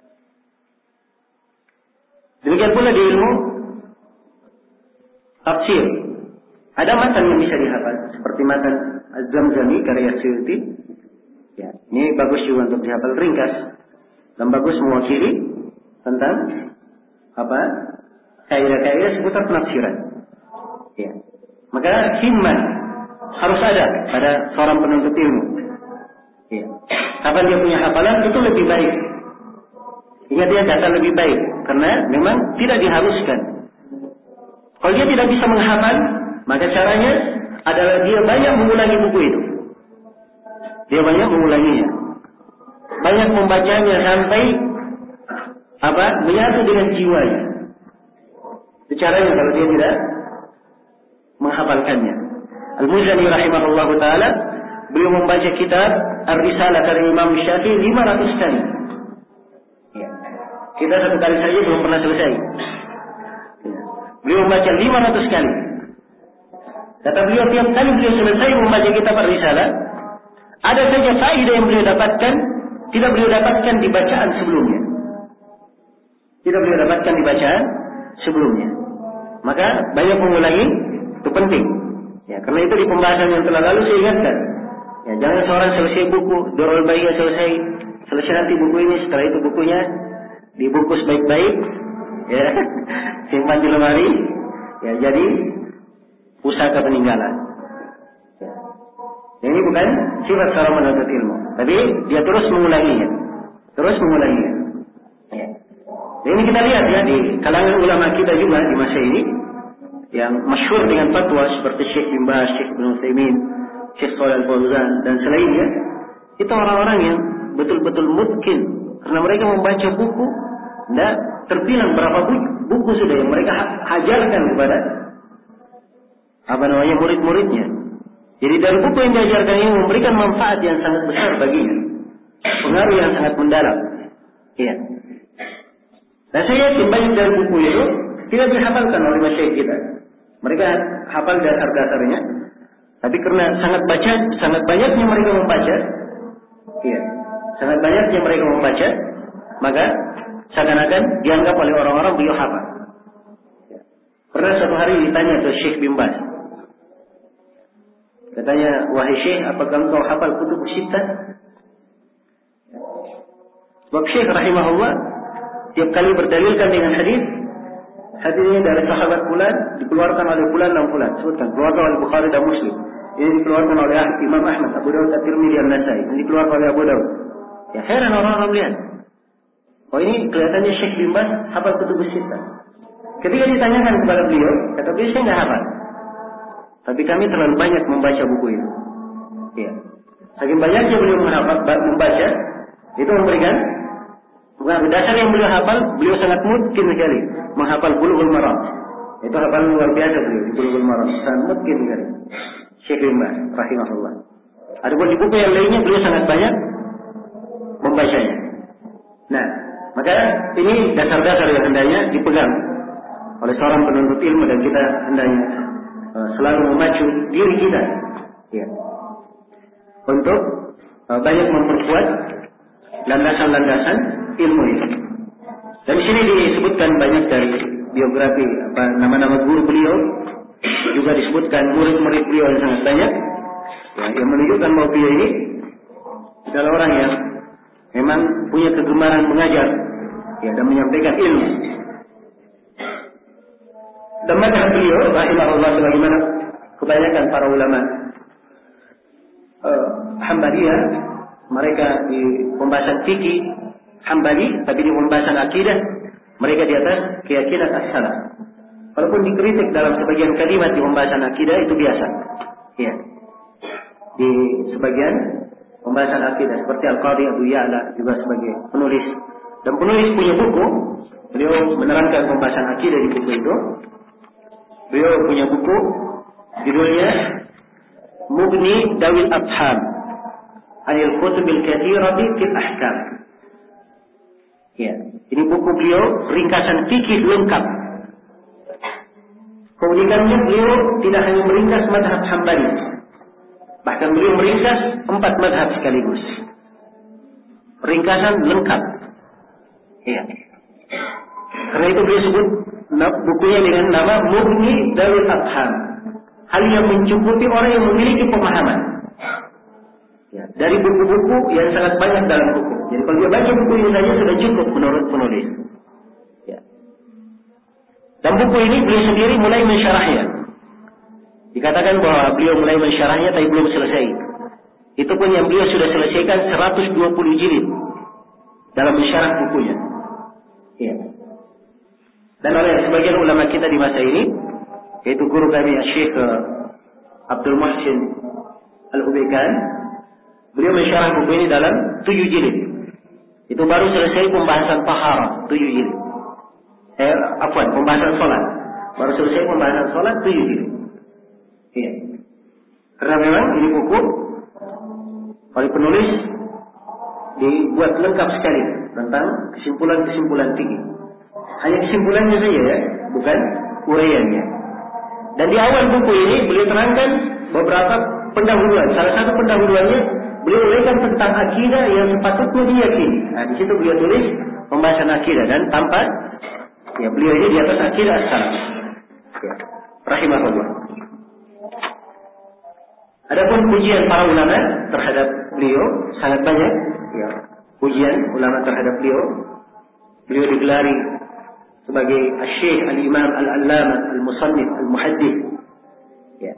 Demikian pula di ilmu tafsir. Ada matan yang bisa dihafal, seperti matan Az-Zamzami karya Suyuti. Ya, ini bagus juga untuk dihafal ringkas dan bagus mewakili tentang apa? Kaidah-kaidah seputar penafsiran. Ya. Maka himmah harus ada pada seorang penuntut ilmu. Ya. Kapan dia punya hafalan itu lebih baik. Ingat dia kata lebih baik karena memang tidak diharuskan. Kalau dia tidak bisa menghafal, maka caranya adalah dia banyak mengulangi buku itu. Dia banyak mengulanginya, banyak membacanya sampai apa? Menyatu dengan jiwanya. Itu caranya kalau dia tidak menghafalkannya. Al-Muzani rahimahullahu taala beliau membaca kitab Ar-Risalah dari Imam Syafi'i lima ratus kali. Ya. Kita satu kali saja belum pernah selesai. Ya. Beliau membaca lima ratus kali. Kata beliau tiap kali beliau selesai membaca kitab Ar-Risalah, ada saja faedah yang beliau dapatkan tidak beliau dapatkan di bacaan sebelumnya. Tidak beliau dapatkan di bacaan sebelumnya. Maka banyak mengulangi itu penting. Ya, karena itu di pembahasan yang telah lalu saya ingatkan. Ya, jangan seorang selesai buku, Durrul Bahiyah selesai, selesai nanti buku ini, setelah itu bukunya dibungkus baik-baik, ya, simpan di lemari, ya, jadi pusaka peninggalan. Ya. Ini bukan sifat seorang menuntut ilmu, tapi dia terus mengulanginya, terus mengulanginya. Ya. Dan ini kita lihat ya di kalangan ulama kita juga di masa ini yang masyhur dengan fatwa seperti Syekh bin Baz, Syekh Ibnu Utsaimin, Syekh Shalih Al-Fauzan dan selainnya, itu orang-orang yang betul-betul mungkin karena mereka membaca buku, nah terbilang berapa buku, buku sudah yang mereka ajarkan kepada apa namanya murid-muridnya. Jadi dari buku yang diajarkan ini memberikan manfaat yang sangat besar baginya, pengaruh yang sangat mendalam. Iya. Dan saya yakin banyak dari buku itu tidak dihafalkan oleh masyayikh kita. Mereka hafal dasar-dasarnya, tapi karena sangat baca, sangat banyaknya mereka membaca, iya, sangat banyaknya mereka membaca, maka seakan-akan dianggap oleh orang-orang beliau hafal. Pernah satu hari ditanya ke Syekh bin Baz, katanya, wahai Syekh, apakah engkau hafal kutub sittah? Sebab Syekh rahimahullah tiap kali berdalilkan dengan hadis, hadis ini dari sahabat fulan dikeluarkan oleh fulan dan fulan, sebutkan keluarkan oleh Bukhari dan Muslim. Ini dikeluarkan oleh Imam Ahmad, Abu Dawud, At-Tirmidzi, An-Nasai. Ini dikeluarkan oleh Abu Dawud. Ya heran orang-orang lihat. Oh ini kelihatannya Syekh bin Baz hafal kutub sittah. Ketika ditanyakan kepada beliau, kata beliau saya nggak hafal. Tapi kami terlalu banyak membaca buku itu. Ya. Saking banyaknya beliau menghafal, membaca, itu memberikan bukan dasar yang beliau hafal, beliau sangat mungkin sekali menghafal Bulughul Maram. Itu hafalan luar biasa beliau di Bulughul Maram, sangat mungkin sekali. Syekh bin Baz rahimahullah. Adapun di buku yang lainnya beliau sangat banyak membacanya. Nah, maka ini dasar-dasar yang hendaknya dipegang oleh seorang penuntut ilmu dan kita hendaknya uh, selalu memacu diri kita, ya, untuk uh, banyak memperkuat landasan-landasan ilmu ini. Dan di sini disebutkan banyak dari biografi apa nama-nama guru beliau, juga disebutkan murid-murid beliau yang sangat banyak, ya, yang menunjukkan bahwa beliau ini adalah orang yang memang punya kegemaran mengajar, ya, dan menyampaikan ilmu. Dan mazhab beliau rahimahullah sebagaimana kebanyakan para ulama uh, Hanbaliyah, mereka di pembahasan fikih Hambali, tapi di pembahasan akidah mereka di atas keyakinan as-salaf. Walaupun dikritik dalam sebagian kalimat di pembahasan akidah itu biasa. Ya. Di sebagian pembahasan akidah seperti Al-Qadhi Abu Ya'la juga sebagai penulis, dan penulis punya buku Beliau menerangkan pembahasan akidah di buku itu. Beliau punya buku judulnya Mughni Dawil Afham Anil Kutubil Katsirati fil Ahkam. Ya, ini buku beliau ringkasan fikih lengkap. Keunikannya beliau tidak hanya meringkas mazhab Hambali, bahkan beliau meringkas empat mazhab sekaligus. Ringkasan lengkap. Ya. Karena itu beliau sebut bukunya dengan nama Mughni Dawil Afham, hal yang mencukupi orang yang memiliki pemahaman. Ya, dari buku-buku yang sangat banyak dalam buku. Jadi kalau dia baca buku ini saja sudah cukup menurut penulis. Ya. Dan buku ini beliau sendiri mulai mensyarahnya. Dikatakan bahwa beliau mulai mensyarahnya tapi belum selesai. Itu pun yang beliau sudah selesaikan seratus dua puluh jilid dalam mensyarah bukunya. Ya. Dan oleh sebagian ulama kita di masa ini, yaitu guru kami Syekh Abdul Muhsin Al-Ubaikan, beliau mensyarah buku ini dalam tujuh jilid. Itu baru selesai pembahasan taharah, tujuh jilid. Eh, afwan, pembahasan salat. Baru selesai pembahasan salat tujuh jilid. Iya. Karena memang ini buku oleh penulis dibuat lengkap sekali tentang kesimpulan-kesimpulan tinggi. Hanya kesimpulannya saja ya, bukan uraiannya. Dan di awal buku ini beliau terangkan beberapa pendahuluan. Salah satu pendahuluannya beliau uraikan tentang akidah yang sepatutnya diyakini. Nah, di situ beliau tulis pembahasan akidah dan tampak ya beliau ini di atas akidah as-salaf. Ya, rahimahullah. Adapun pujian para ulama terhadap beliau sangat banyak. Ya, pujian ulama terhadap beliau. Beliau digelari sebagai Asy-Syaikh Al-Imam Al-Allamah Al-Musannif Al-Muhaddits. Ya.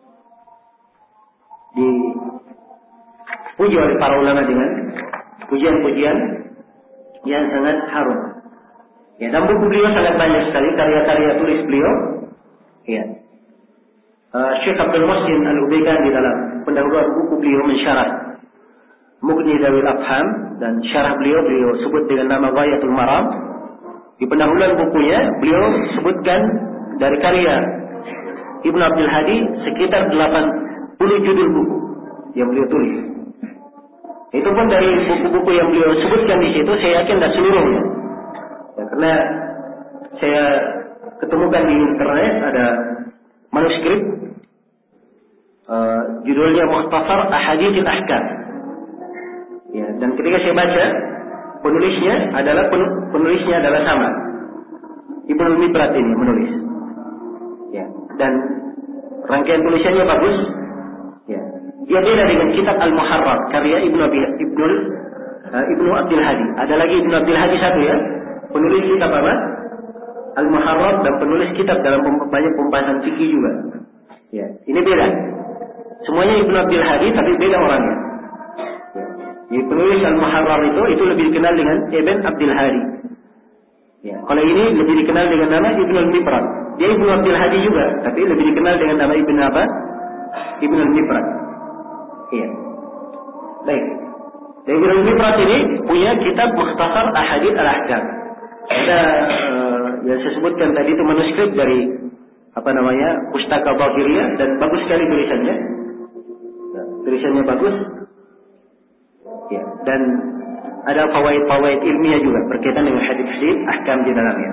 Dipuji oleh para ulama dengan pujian-pujian yang sangat harum. Ya, dan buku beliau sangat banyak sekali karya-karya tulis beliau. Ya. Uh, Syekh Abdul Muhsin Al-Ubaikan di dalam pendahuluan buku beliau mensyarah Mughni Dawil Afham, dan syarah beliau beliau sebut dengan nama Ghayatul Maram. Di pendahuluan bukunya beliau sebutkan dari karya Ibnu Abdul Hadi sekitar delapan puluh judul buku yang beliau tulis. Itu pun dari buku-buku yang beliau sebutkan di situ saya yakin tidak seluruhnya. Ya, karena saya ketemukan di internet ada manuskrip uh, judulnya Mukhtasar Ahadits Ahkam. Ya, dan ketika saya baca, penulisnya adalah penulisnya adalah sama. Ibnu Mibrat ini menulis. Ya, dan rangkaian tulisannya bagus. Ya. Dia beda dengan kitab Al-Muharrar karya Ibnu Abi Ibnu uh, Ibnu Abdul Hadi. Ada lagi Ibnu Abdul Hadi satu ya. Penulis kitab apa? Al-Muharrar, dan penulis kitab dalam banyak pembahasan fikih juga. Ya, ini beda. Semuanya Ibnu Abdul Hadi tapi beda orangnya. Jadi penulis Al-Muharrar itu itu lebih dikenal dengan Ibn Abdul Hadi. Ya, kalau ini lebih dikenal dengan nama Ibnu Al-Mibrat. Dia Ibnu Abdul Hadi juga, tapi lebih dikenal dengan nama Ibnu apa? Ibnu Al-Mibrat. Iya. Baik. Dan Ibnu Al-Mibrat ini punya kitab Mukhtasar Ahadits Al-Ahkam. Ada uh, yang saya sebutkan tadi itu manuskrip dari apa namanya Pustaka Bahiriyah, dan bagus sekali tulisannya. Ya, tulisannya bagus. Ya, dan ada fawaid-fawaid ilmiah juga berkaitan dengan hadis-hadis ahkam di dalamnya.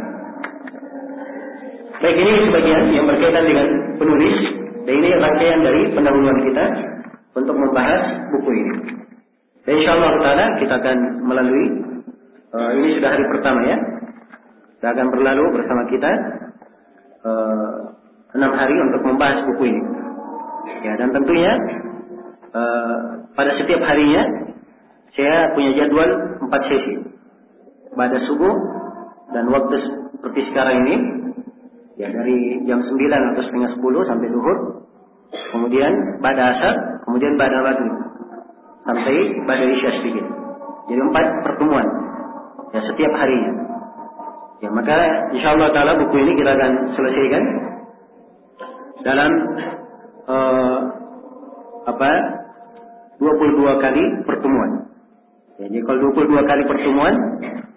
Baik, ini sebagian yang berkaitan dengan penulis, dan ini rangkaian dari pendahuluan kita untuk membahas buku ini. Dan insyaallah taala kita akan melalui uh, ini sudah hari pertama ya. Kita akan berlalu bersama kita uh, enam hari untuk membahas buku ini. Ya, dan tentunya uh, pada setiap harinya saya punya jadwal empat sesi. Pada subuh dan waktu seperti sekarang ini, ya dari jam sembilan atau setengah sepuluh sampai zuhur. Kemudian pada asar, kemudian pada maghrib sampai pada isya sedikit. Jadi empat pertemuan ya setiap harinya. Ya, maka insyaallah taala buku ini kita akan selesaikan dalam uh, apa dua puluh dua kali pertemuan. Jadi kalau dua puluh dua kali pertemuan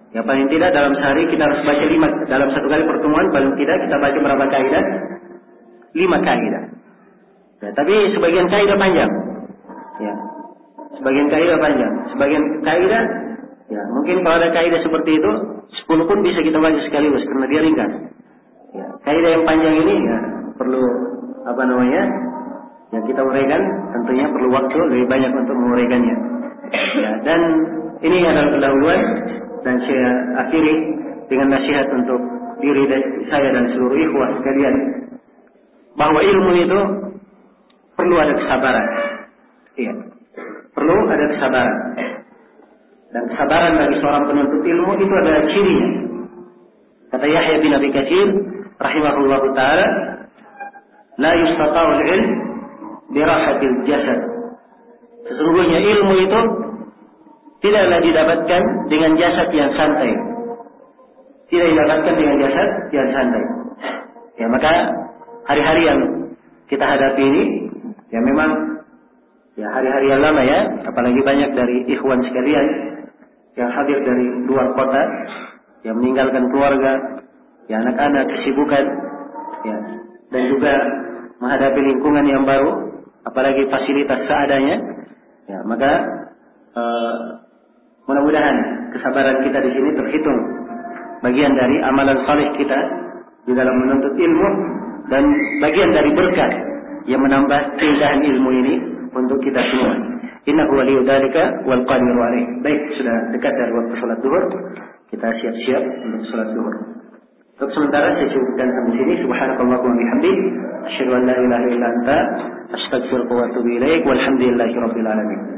Ya paling tidak dalam sehari kita harus baca lima, dalam satu kali pertemuan paling tidak kita baca berapa kaidah? Lima kaidah. Ya, tapi sebagian kaidah panjang. Ya. Sebagian kaidah panjang, sebagian kaidah ya mungkin kalau ada kaidah seperti itu sepuluh pun bisa kita baca sekaligus karena dia ringkas. Ya, kaidah yang panjang ini ya perlu apa namanya? Yang kita uraikan tentunya perlu waktu lebih banyak untuk menguraikannya. Ya, dan ini adalah pendahuluan dan saya akhiri dengan nasihat untuk diri saya dan seluruh ikhwah sekalian bahwa ilmu itu perlu ada kesabaran. Iya. Perlu ada kesabaran. Dan kesabaran bagi seorang penuntut ilmu itu adalah cirinya. Kata Yahya bin Abi Katsir rahimahullah taala, la yustata'u al-ilm bi rahatil jasad. Sesungguhnya ilmu itu tidaklah didapatkan dengan jasad yang santai. Tidak didapatkan dengan jasad yang santai. Ya maka hari-hari yang kita hadapi ini ya memang ya hari-hari yang lama ya, apalagi banyak dari ikhwan sekalian yang hadir dari luar kota, yang meninggalkan keluarga, ya anak-anak, kesibukan, ya dan juga menghadapi lingkungan yang baru, apalagi fasilitas seadanya, ya maka uh, mudah-mudahan kesabaran kita di sini terhitung bagian dari amalan saleh kita di dalam menuntut ilmu dan bagian dari berkah yang menambah keindahan ilmu ini untuk kita semua. Innahu waliyyu dzalika wal qadiru alaih. Baik, sudah dekat dari waktu salat zuhur. Kita siap-siap untuk salat zuhur. Untuk sementara saya cukupkan sampai sini. Subhanakallahumma wa bihamdik, asyhadu an la ilaha illa anta, astaghfiruka wa atubu ilaik. Walhamdulillahirabbil alamin.